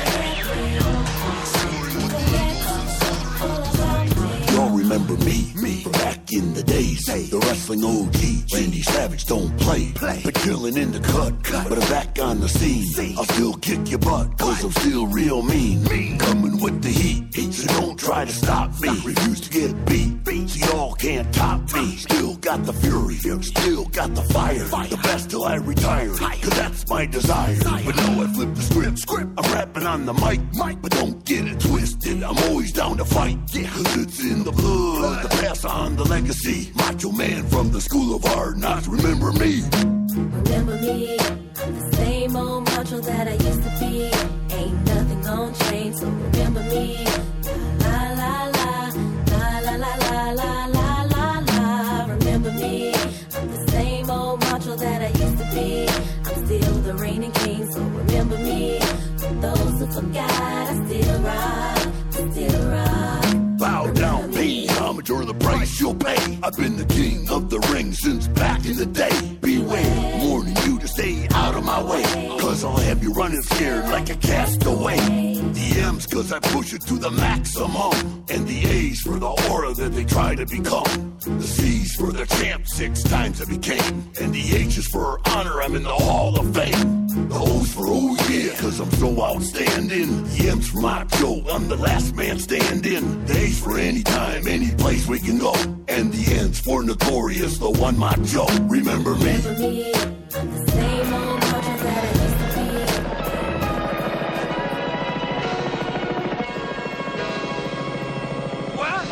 Y'all remember me from back in the days. The wrestling OG, Randy Savage don't play. Been killing in the cut, but I'm back on the scene. I'll still kick your butt, cause I'm still real mean. Coming with the heat, so don't try to stop me. Refuse to get beat, so y'all can't top me. Still got the fury, still got the fire. The best till I retire, cause that's my desire. But now I flip the script. I'm rapping on the mic, but don't get it twisted. I'm always down to fight, cause it's in the blood. To pass on the legacy. Macho Man from the School of Hard Knocks. Remember me. Remember me, I'm the same old macho that I used to be. Ain't nothing gon' change, so remember me. La la la, la la la la la la la la. Remember me, I'm the same old macho that I used to be. I'm still the reigning king, so remember me. For those who forgot, I still rock. Bow down, pay homage or the price you'll pay. I've been the king of the ring since back in the day. Beware, warning you to stay out of my way, cause I'll have you running scared like a castaway. The M's cause I push it to the maximum. And the A's for the aura that they try to become. The C's for the champ, 6 times I became. And the H is for honor, I'm in the Hall of Fame. The O's for oh yeah, cause I'm so outstanding. The M's for macho, I'm the last man standing. The A's for anytime, any place we can go. And the N's for notorious, the one macho. Remember me? Remember me, I'm the same old macho that I used to be. Quoi?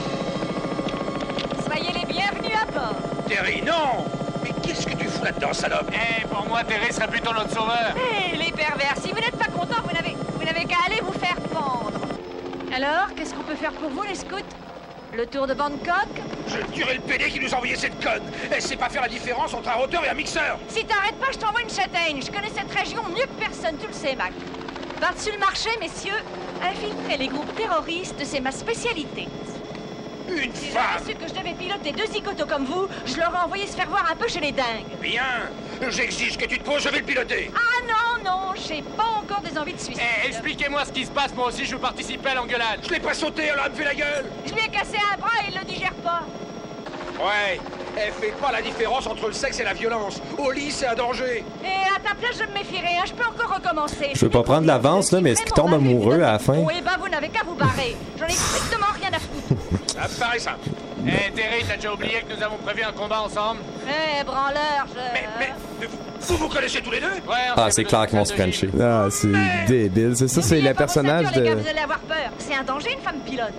Soyez les bienvenus à bord. Terry, non! Mais qu'est-ce que tu fous là-dedans, salope? Pour moi, Terry serait plutôt notre sauveur. Hé, les pervers, si vous n'êtes pas contents, vous n'avez qu'à aller vous faire pendre. Alors, qu'est-ce qu'on peut faire pour vous, les scouts? Le tour de Bangkok? Je tuerai le PD qui nous a envoyé cette conne. Elle sait pas faire la différence entre un roteur et un mixeur. Si t'arrêtes pas, je t'envoie une châtaigne. Je connais cette région mieux que personne, tu le sais, Mac. Par-dessus le marché, messieurs, infiltrer les groupes terroristes, c'est ma spécialité. Une Si femme! j'avais su que je devais piloter 2 zigotos comme vous, je leur ai envoyé se faire voir un peu chez les dingues. Bien! J'exige que tu te poses, je vais le piloter. Ah non, j'ai pas encore des envies de suicide. Expliquez-moi ce qui se passe, moi aussi je veux participer à l'engueulade. Je l'ai pas sauté, elle a me fait la gueule. Je lui ai cassé un bras et il le digère pas. Ouais, elle fait pas la différence entre le sexe et la violence. Au lit, c'est un danger. Et à ta place, je me méfierais, hein. Je peux encore recommencer. Je veux pas prendre l'avance, là, mais est-ce qu'il tombe amoureux à la fin? Oh, eh ben, vous n'avez qu'à vous barrer. J'en ai strictement rien à foutre. Ça me paraît simple. Terry, t'as déjà oublié que nous avons prévu un combat ensemble? Branleur, Mais vous connaissez tous les deux? Ouais. Ah, c'est clair qu'ils vont se frencher. Ah, c'est débile. C'est ça, c'est le personnage les gars, de... vous allez avoir peur. C'est un danger, une femme pilote.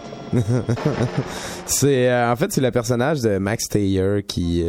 C'est en fait c'est le personnage de Max Taylor qui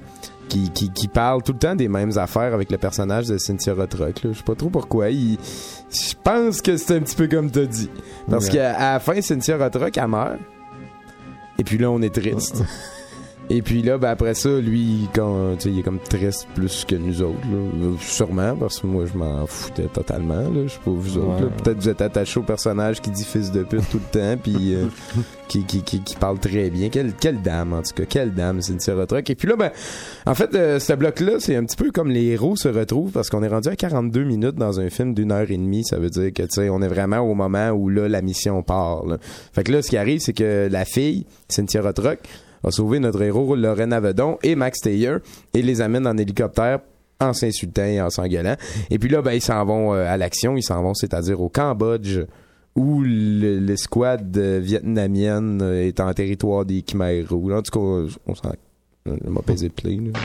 parle tout le temps des mêmes affaires avec le personnage de Cynthia Rothrock. Je sais pas trop pourquoi. Je pense que c'est un petit peu comme t'as dit. Parce qu'à la fin, Cynthia Rothrock, elle meurt. Et puis là, on est triste. Et puis là, ben après ça, lui, il est comme triste plus que nous autres. Là. Sûrement, parce que moi, je m'en foutais totalement. Là. Je sais pas vous autres. Là. Peut-être que vous êtes attachés au personnage qui dit fils de pute tout le temps, puis qui parle très bien. Quelle dame, en tout cas. Quelle dame, Cynthia Rothrock. Et puis là, ben, en fait, ce bloc-là, c'est un petit peu comme les héros se retrouvent, parce qu'on est rendu à 42 minutes dans un film d'1h30. Ça veut dire que, tu sais, on est vraiment au moment où, là, la mission part. Là. Fait que là, ce qui arrive, c'est que la fille, Cynthia Rothrock, a sauvé notre héros Lorraine Avedon et Max Taylor et les amène en hélicoptère en s'insultant et en s'engueulant. Et puis là, ben, ils s'en vont à l'action. Ils s'en vont, c'est-à-dire au Cambodge, où l'escouade vietnamienne est en territoire des Khmer Rouges. En tout cas, on s'en... On m'a pesé de play, là.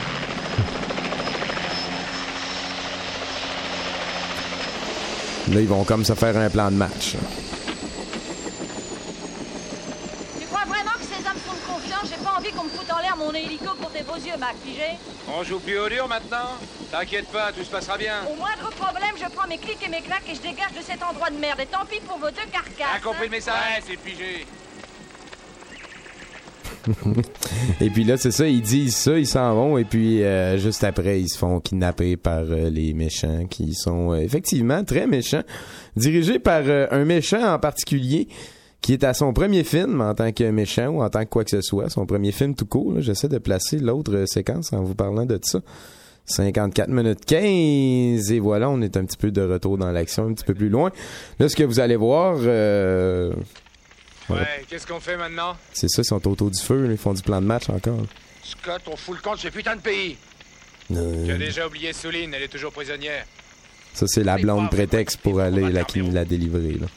Là, ils vont comme se faire un plan de match. J'ai pas envie qu'on me foute en l'air mon hélico pour tes beaux yeux, Mac, pigé. On joue plus au dur maintenant? T'inquiète pas, tout se passera bien. Au moindre problème, je prends mes clics et mes claques et je dégage de cet endroit de merde. Et tant pis pour vos 2 carcasses. T'as compris le message? Ouais, c'est pigé. Et puis là, c'est ça, ils disent ça, ils s'en vont, et puis juste après, ils se font kidnapper par les méchants, qui sont effectivement très méchants, dirigés par un méchant en particulier, qui est à son premier film en tant que méchant ou en tant que quoi que ce soit, son premier film tout court. Là. J'essaie de placer l'autre séquence en vous parlant de ça. 54 minutes 15, et voilà, on est un petit peu de retour dans l'action, un petit peu plus loin. Là, ce que vous allez voir... Ouais, qu'est-ce qu'on fait maintenant? C'est ça, ils sont autour du feu, là, ils font du plan de match encore. Scott, on fout le camp de ce putain de pays. Tu as déjà oublié Souline, elle est toujours prisonnière. Ça, c'est la blonde prétexte pour aller la délivrer, là.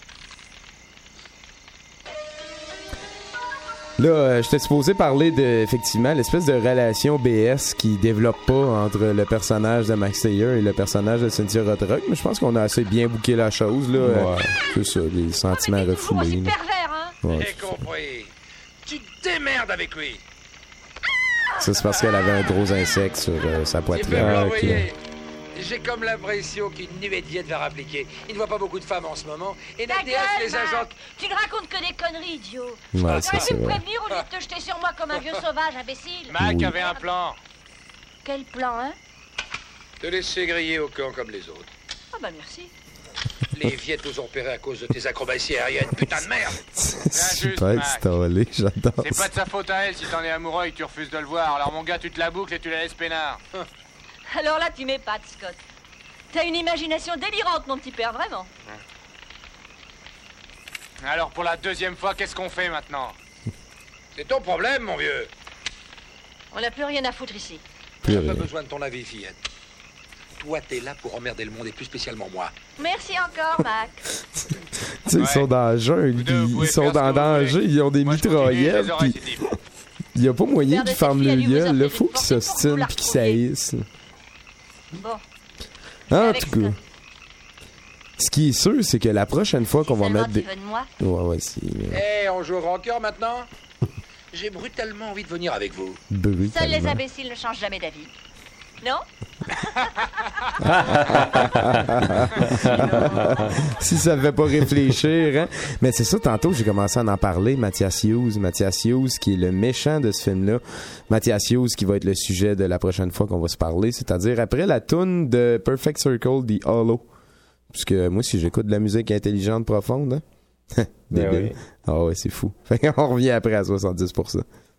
Là, j'étais supposé parler de, effectivement, l'espèce de relation BS qui développe pas entre le personnage de Max Taylor et le personnage de Cynthia Rothrock, mais je pense qu'on a assez bien booké la chose, là. Ouais. C'est ça, les sentiments refoulés. C'est pervers, hein? Ouais. J'ai compris. Tu te démerdes avec lui. Ça, c'est parce qu'elle avait un gros insecte sur sa poitrine. J'ai comme l'impression qu'une nuée de diète va rappliquer. Il ne voit pas beaucoup de femmes en ce moment. Et Ta Nadia, gueule, les agents... Tu ne racontes que des conneries, idiot. Ouais, tu aurais pu me vrai. prévenir au lieu de te jeter sur moi comme un vieux sauvage, imbécile. Mac avait un plan. Quel plan, hein? Te laisser griller au camp comme les autres. Ah bah merci. Les Viettes nous ont repérés à cause de tes acrobaties aériennes. Putain de merde! C'est pas installé, j'adore. C'est pas de sa faute à elle si t'en es amoureux et que tu refuses de le voir. Alors mon gars, tu te la boucles et tu la laisses peinard. Alors là, tu m'épates, Scott. T'as une imagination délirante, mon petit père, vraiment. Alors pour la deuxième fois, qu'est-ce qu'on fait maintenant? C'est ton problème, mon vieux. On n'a plus rien à foutre ici. J'ai pas besoin de ton avis, fillette. Toi, t'es là pour emmerder le monde, et plus spécialement moi. Merci encore, Mac. Tu sais, ils sont dans la jungle, puis ils sont en danger, ils ont des mitraillettes, puis il y a pas moyen qu'ils ferment le gueule, là. Faut qu'ils s'ostinent puis qu'ils saillissent. Bon. En tout cas, ce qui est sûr, c'est que la prochaine fois qu'on va mettre des... Ouais, c'est... Eh, on joue au grand cœur maintenant? J'ai brutalement envie de venir avec vous. Seuls les imbéciles ne changent jamais d'avis. Non? Si ça ne fait pas réfléchir, hein? Mais c'est ça, tantôt, j'ai commencé à en parler. Mathias Hughes, qui est le méchant de ce film-là. Mathias Hughes, qui va être le sujet de la prochaine fois qu'on va se parler, c'est-à-dire après la toune de Perfect Circle, The Hollow. Parce que moi, si j'écoute de la musique intelligente profonde, hein? Débile. Ah ouais, c'est fou. Fait qu'on revient après à 70%.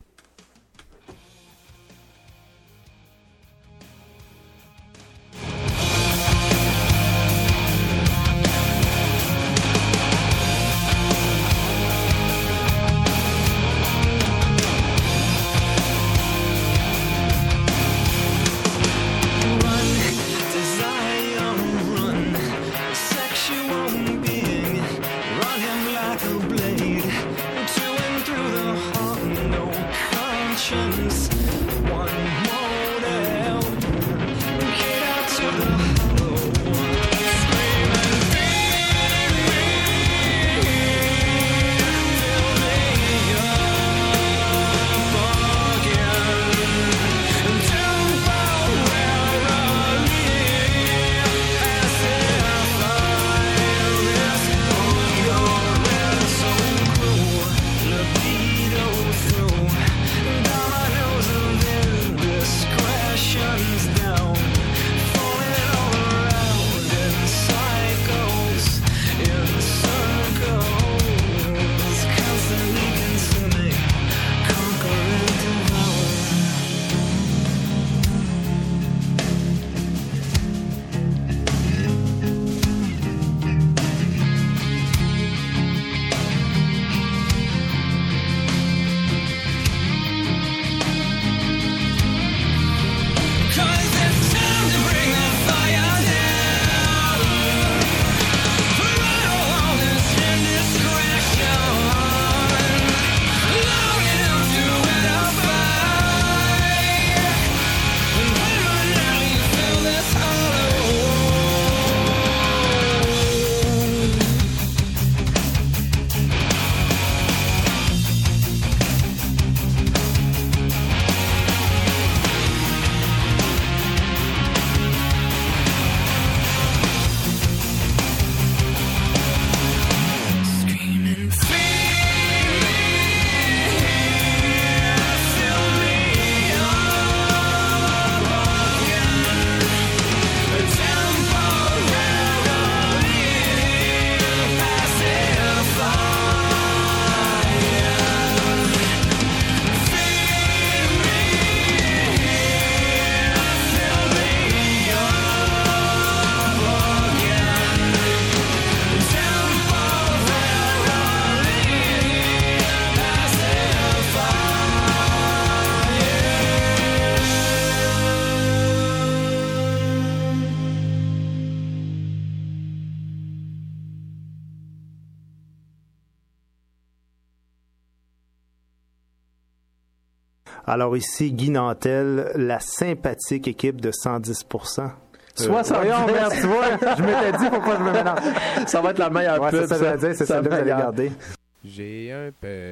Alors ici, Guy Nantel, la sympathique équipe de 110%. 60, merde, tu vois, je m'étais dit, faut pas que je me mélange. Ça va être la meilleure pub, c'est ça, je veux dire, c'est ça que vous allez garder. J'ai un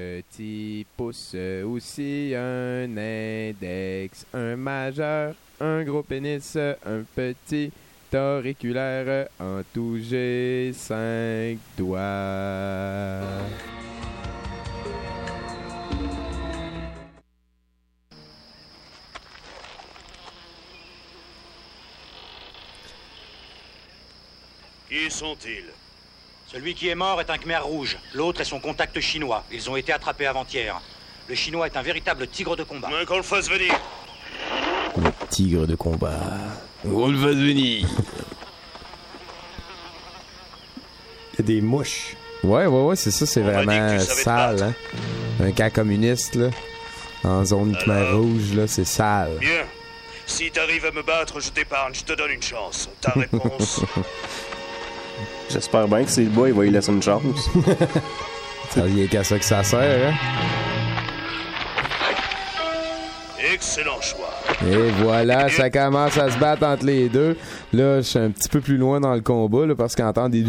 petit pouce, aussi un index, un majeur, un gros pénis, un petit auriculaire, en tout j'ai 5 doigts. Qui sont-ils? Celui qui est mort est un Khmer rouge. L'autre est son contact chinois. Ils ont été attrapés avant-hier. Le chinois est un véritable tigre de combat. Qu'on le fasse venir. Le tigre de combat. On le fasse venir. Il y a des mouches. Ouais, c'est ça, c'est vraiment sale, hein. Un camp communiste, là, en zone khmer rouge, là, c'est sale. Bien. Si t'arrives à me battre, je t'épargne, je te donne une chance. Ta réponse? J'espère bien que c'est le bois, il va y laisser une chance. Ça y est qu'à ça que ça sert, hein. Excellent choix. Et voilà, ça commence à se battre entre les deux. Là, je suis un petit peu plus loin dans le combat, là, parce qu'on entend des...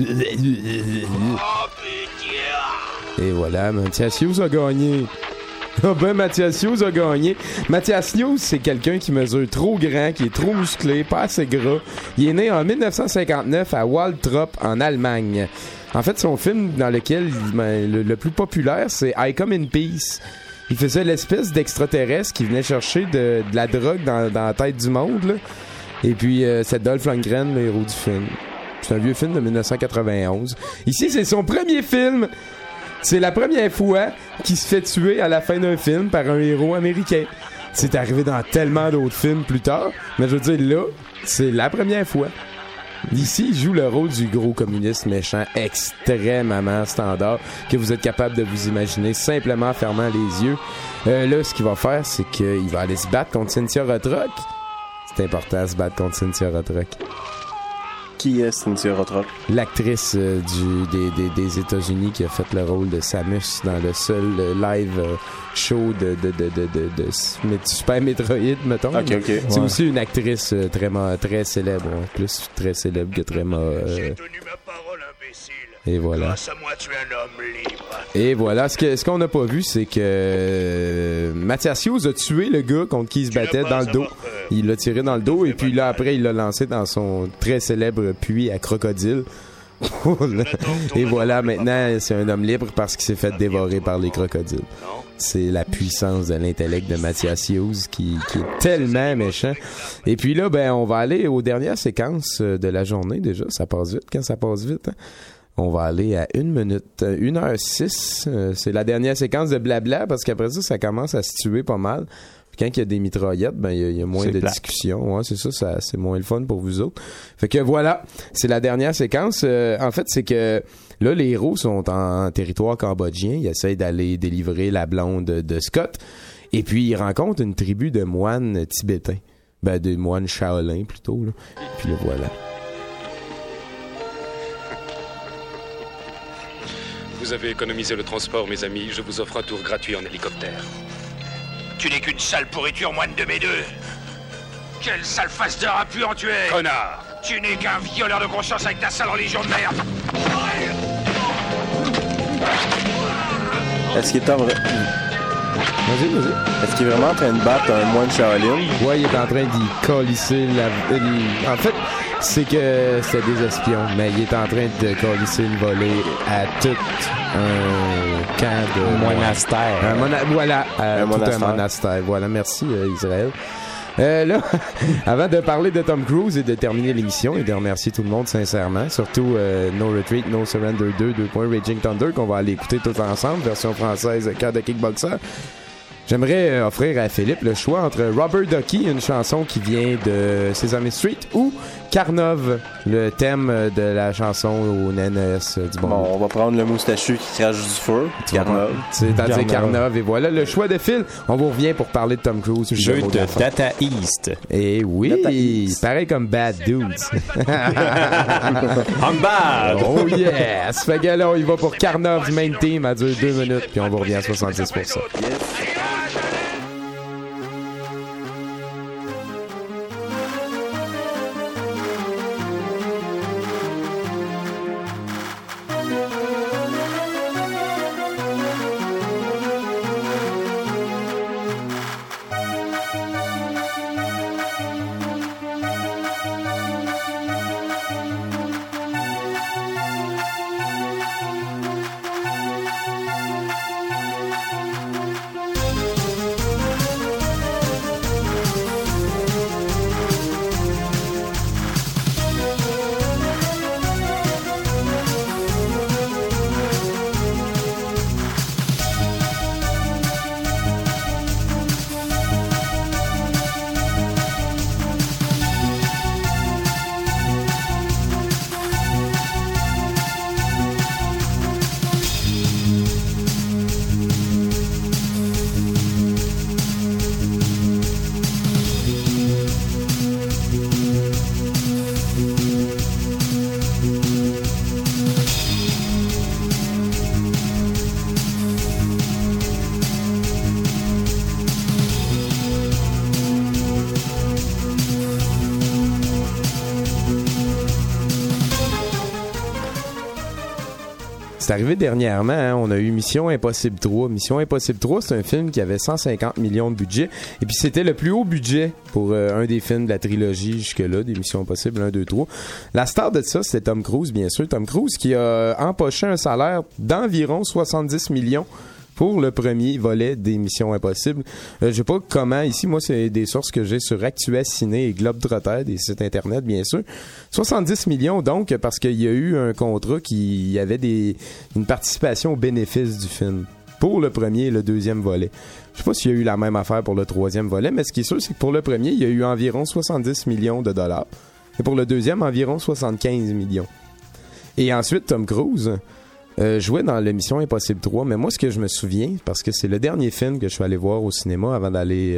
Et voilà, Mathias Hughes a gagné. Ah ben, Mathias Hughes a gagné. Mathias Hughes, c'est quelqu'un qui mesure trop grand, qui est trop musclé, pas assez gras. Il est né en 1959 à Waltrop, en Allemagne. En fait, son film dans lequel le plus populaire, c'est I Come in Peace. Il faisait l'espèce d'extraterrestre qui venait chercher de la drogue dans la tête du monde, là. Et puis, c'est Dolph Lundgren, le héros du film. C'est un vieux film de 1991. Ici, c'est son premier film. C'est la première fois qu'il se fait tuer à la fin d'un film par un héros américain. C'est arrivé dans tellement d'autres films plus tard, mais je veux dire, là, c'est la première fois. Ici, il joue le rôle du gros communiste méchant extrêmement standard que vous êtes capable de vous imaginer simplement en fermant les yeux. Là, ce qu'il va faire, c'est qu'il va aller se battre contre Cynthia Rothrock. C'est important de se battre contre Cynthia Rothrock. Qui est Cynthia Rothrock? L'actrice des États-Unis qui a fait le rôle de Samus dans le seul live show de Super Metroid, mettons. Ok. C'est aussi une actrice très célèbre, hein, plus très célèbre que très J'ai tenu ma parole, imbécile. Et voilà. Grâce à moi, tu es un homme libre. Et voilà, ce qu'on n'a pas vu, c'est que Mathias Hughes a tué le gars contre qui il se battait dans le dos. Il l'a tiré dans le dos et puis là, après, il l'a lancé dans son très célèbre puits à crocodile. Et voilà, maintenant, c'est un homme libre parce qu'il s'est fait dévorer par les crocodiles. C'est la puissance de l'intellect de Mathias Hughes qui est tellement méchant. Et puis là, ben, on va aller aux dernières séquences de la journée déjà. Ça passe vite quand ça passe vite, hein? On va aller à 1 minute, 1h06. C'est la dernière séquence de blabla parce qu'après ça commence à se tuer pas mal. Quand il y a des mitraillettes, ben il y a moins de discussion. Ouais, c'est ça, c'est moins le fun pour vous autres. Fait que voilà, c'est la dernière séquence. En fait, c'est que là, les héros sont en territoire cambodgien. Ils essayent d'aller délivrer la blonde de Scott. Et puis, ils rencontrent une tribu de moines tibétains. Ben, de moines Shaolin, plutôt, là. Puis le voilà. Vous avez économisé le transport, mes amis. Je vous offre un tour gratuit en hélicoptère. Tu n'es qu'une sale pourriture, moine de mes deux. Quelle sale face de rat puant tu es. Connard. Tu n'es qu'un violeur de conscience avec ta sale religion de merde. Est-ce qu'il est en vrai... Vas-y. Est-ce qu'il est vraiment en train de battre un moine Shaolin? Ouais, il est en train d'y colisser En fait, c'est que c'était des espions, mais il est en train de colisser une volée à tout un camp de... monastère. Voilà, un monastère. Voilà, merci Israël. Là, avant de parler de Tom Cruise et de terminer l'émission et de remercier tout le monde sincèrement, surtout No Retreat, No Surrender 2, Raging Thunder, qu'on va aller écouter tous ensemble, version française, Cœur de Kickboxer. J'aimerais offrir à Philippe le choix entre Rubber Ducky, une chanson qui vient de Sesame Street, ou Carnov, le thème de la chanson au NES du bon. Bon, on va prendre le moustachu qui crache du feu. Carnov. C'est-à-dire Carnov. Et voilà le choix de Phil. On vous revient pour parler de Tom Cruise. Jeu de Data East. Et oui, pareil comme Bad Dudes. I'm bad! Oh yes! Fait que là, on y va pour Carnov, main team, à durer 2 minutes, puis on vous revient à 70%. C'est arrivé dernièrement, hein, on a eu Mission Impossible 3. Mission Impossible 3, c'est un film qui avait 150 millions de budget. Et puis c'était le plus haut budget pour un des films de la trilogie jusque-là, des Missions Impossibles 1, 2, 3. La star de ça, c'était Tom Cruise, bien sûr. Tom Cruise qui a empoché un salaire d'environ 70 millions pour le premier volet des Missions Impossibles. Je sais pas comment, ici, moi, c'est des sources que j'ai sur Actua Ciné et Globetrotter, des sites internet, bien sûr. 70 millions, donc, parce qu'il y a eu un contrat qui avait une participation au bénéfice du film. Pour le premier et le deuxième volet. Je sais pas s'il y a eu la même affaire pour le troisième volet, mais ce qui est sûr, c'est que pour le premier, il y a eu environ 70 millions de dollars. Et pour le deuxième, environ 75 millions. Et ensuite, Tom Cruise jouait dans l'émission Impossible 3, mais moi, ce que je me souviens, parce que c'est le dernier film que je suis allé voir au cinéma avant d'aller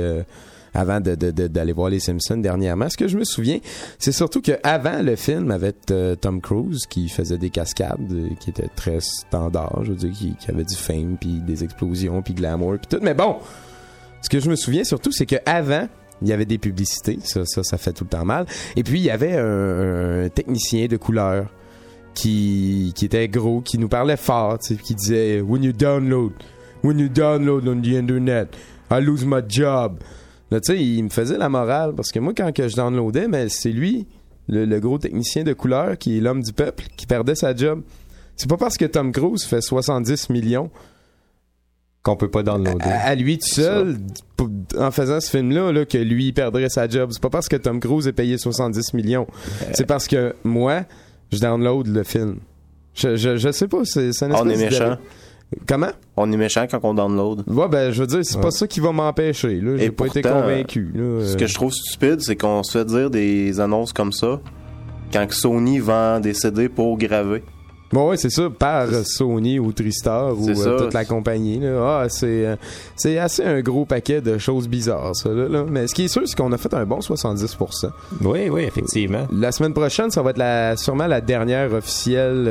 voir les Simpsons dernièrement, ce que je me souviens, c'est surtout qu'avant le film, avec Tom Cruise, qui faisait des cascades, qui étaient très standards, je veux dire, qui avait du fame, puis des explosions, puis glamour, puis tout, mais bon, ce que je me souviens surtout, c'est qu'avant, il y avait des publicités, ça fait tout le temps mal, et puis il y avait un technicien de couleur, qui était gros, qui nous parlait fort, qui disait when you download on the internet, I lose my job. Là, tu sais, il me faisait la morale parce que moi, quand que je downloadais, mais c'est lui, le gros technicien de couleur, qui est l'homme du peuple, qui perdait sa job. C'est pas parce que Tom Cruise fait 70 millions qu'on peut pas downloader. À lui tout seul, en faisant ce film-là, là, que lui perdrait sa job. C'est pas parce que Tom Cruise est payé 70 millions. C'est parce que moi, je download le film. Je sais pas, c'est on est méchant. Comment? On est méchant quand on download. Ouais, ben, je veux dire, c'est pas ça qui va m'empêcher, là. J'ai pas été convaincu, là. Ce que je trouve stupide, c'est qu'on se fait dire des annonces comme ça quand Sony vend des CD pour graver. Bon, ouais, c'est ça, par Sony ou Tristar ou toute la compagnie, là. C'est assez un gros paquet de choses bizarres, ça, là. Mais ce qui est sûr, c'est qu'on a fait un bon 70%. Oui, effectivement. La semaine prochaine, ça va être sûrement la dernière officielle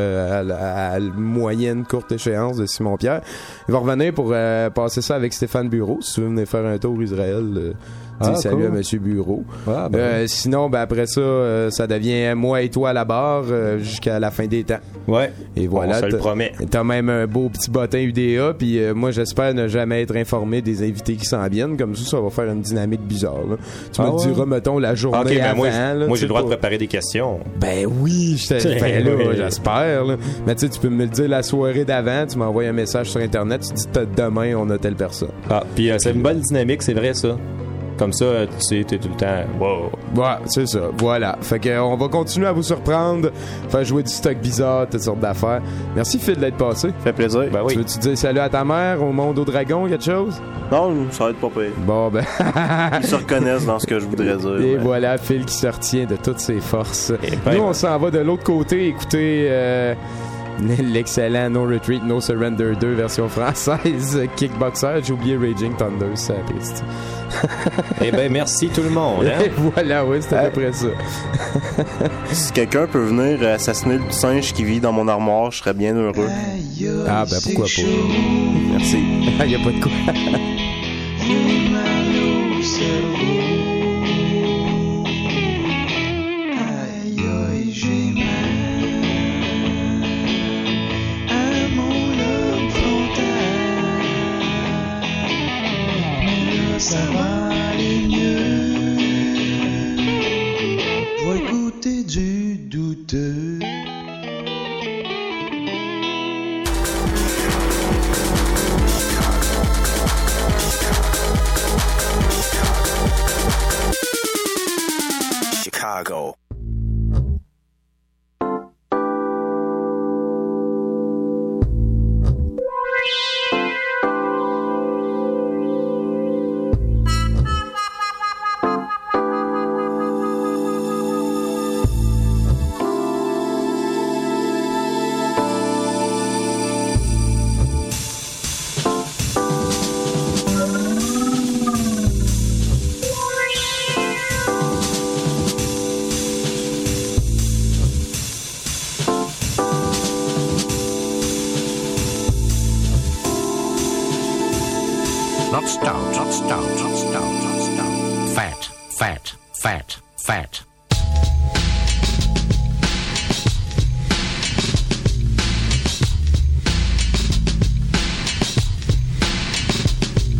à moyenne courte échéance de Simon-Pierre. Il va revenir pour passer ça avec Stéphane Bureau. Si tu veux venir faire un tour Israël, salut à Monsieur Bureau. Sinon, après ça, ça devient moi et toi à la barre jusqu'à la fin des temps. Ouais. Et voilà. On se le promet. T'as même un beau petit bottin UDA, puis moi, j'espère ne jamais être informé des invités qui s'en viennent. Comme ça va faire une dynamique bizarre, là. Tu me diras, mettons, la journée avant. Moi, j'ai le droit de préparer des questions. Ben oui, j'espère, là. Mais tu sais, tu peux me le dire la soirée d'avant, tu m'envoies un message sur Internet, tu dis demain, on a telle personne. Puis c'est une bonne dynamique, c'est vrai, ça. Comme ça, tu sais, t'es tout le temps... Wow. Ouais, c'est ça. Voilà. Fait que on va continuer à vous surprendre, faire jouer du stock bizarre, toutes sortes d'affaires. Merci, Phil, d'être passé. Ça fait plaisir. Ben oui. Tu veux-tu dire salut à ta mère, au monde au dragon, quelque chose? Non, ça va être pas pire. Bon, ben... Ils se reconnaissent dans ce que je voudrais dire. Et voilà, Phil qui se retient de toutes ses forces. Nous, on s'en va de l'autre côté écouter... l'excellent No Retreat, No Surrender 2 version française Kickboxer. J'ai oublié Raging Thunder, c'est triste. Eh ben merci tout le monde, hein? Et voilà, oui, c'est à peu près ça. Si quelqu'un peut venir assassiner le singe qui vit dans mon armoire, je serais bien heureux. Ah ben pourquoi pas. Merci. Il y a pas de quoi. Ça va aller mieux. Je vais écouter du douteux. Chicago. Not stout, not stout, not stout, not stout. Fat, fat, fat, fat.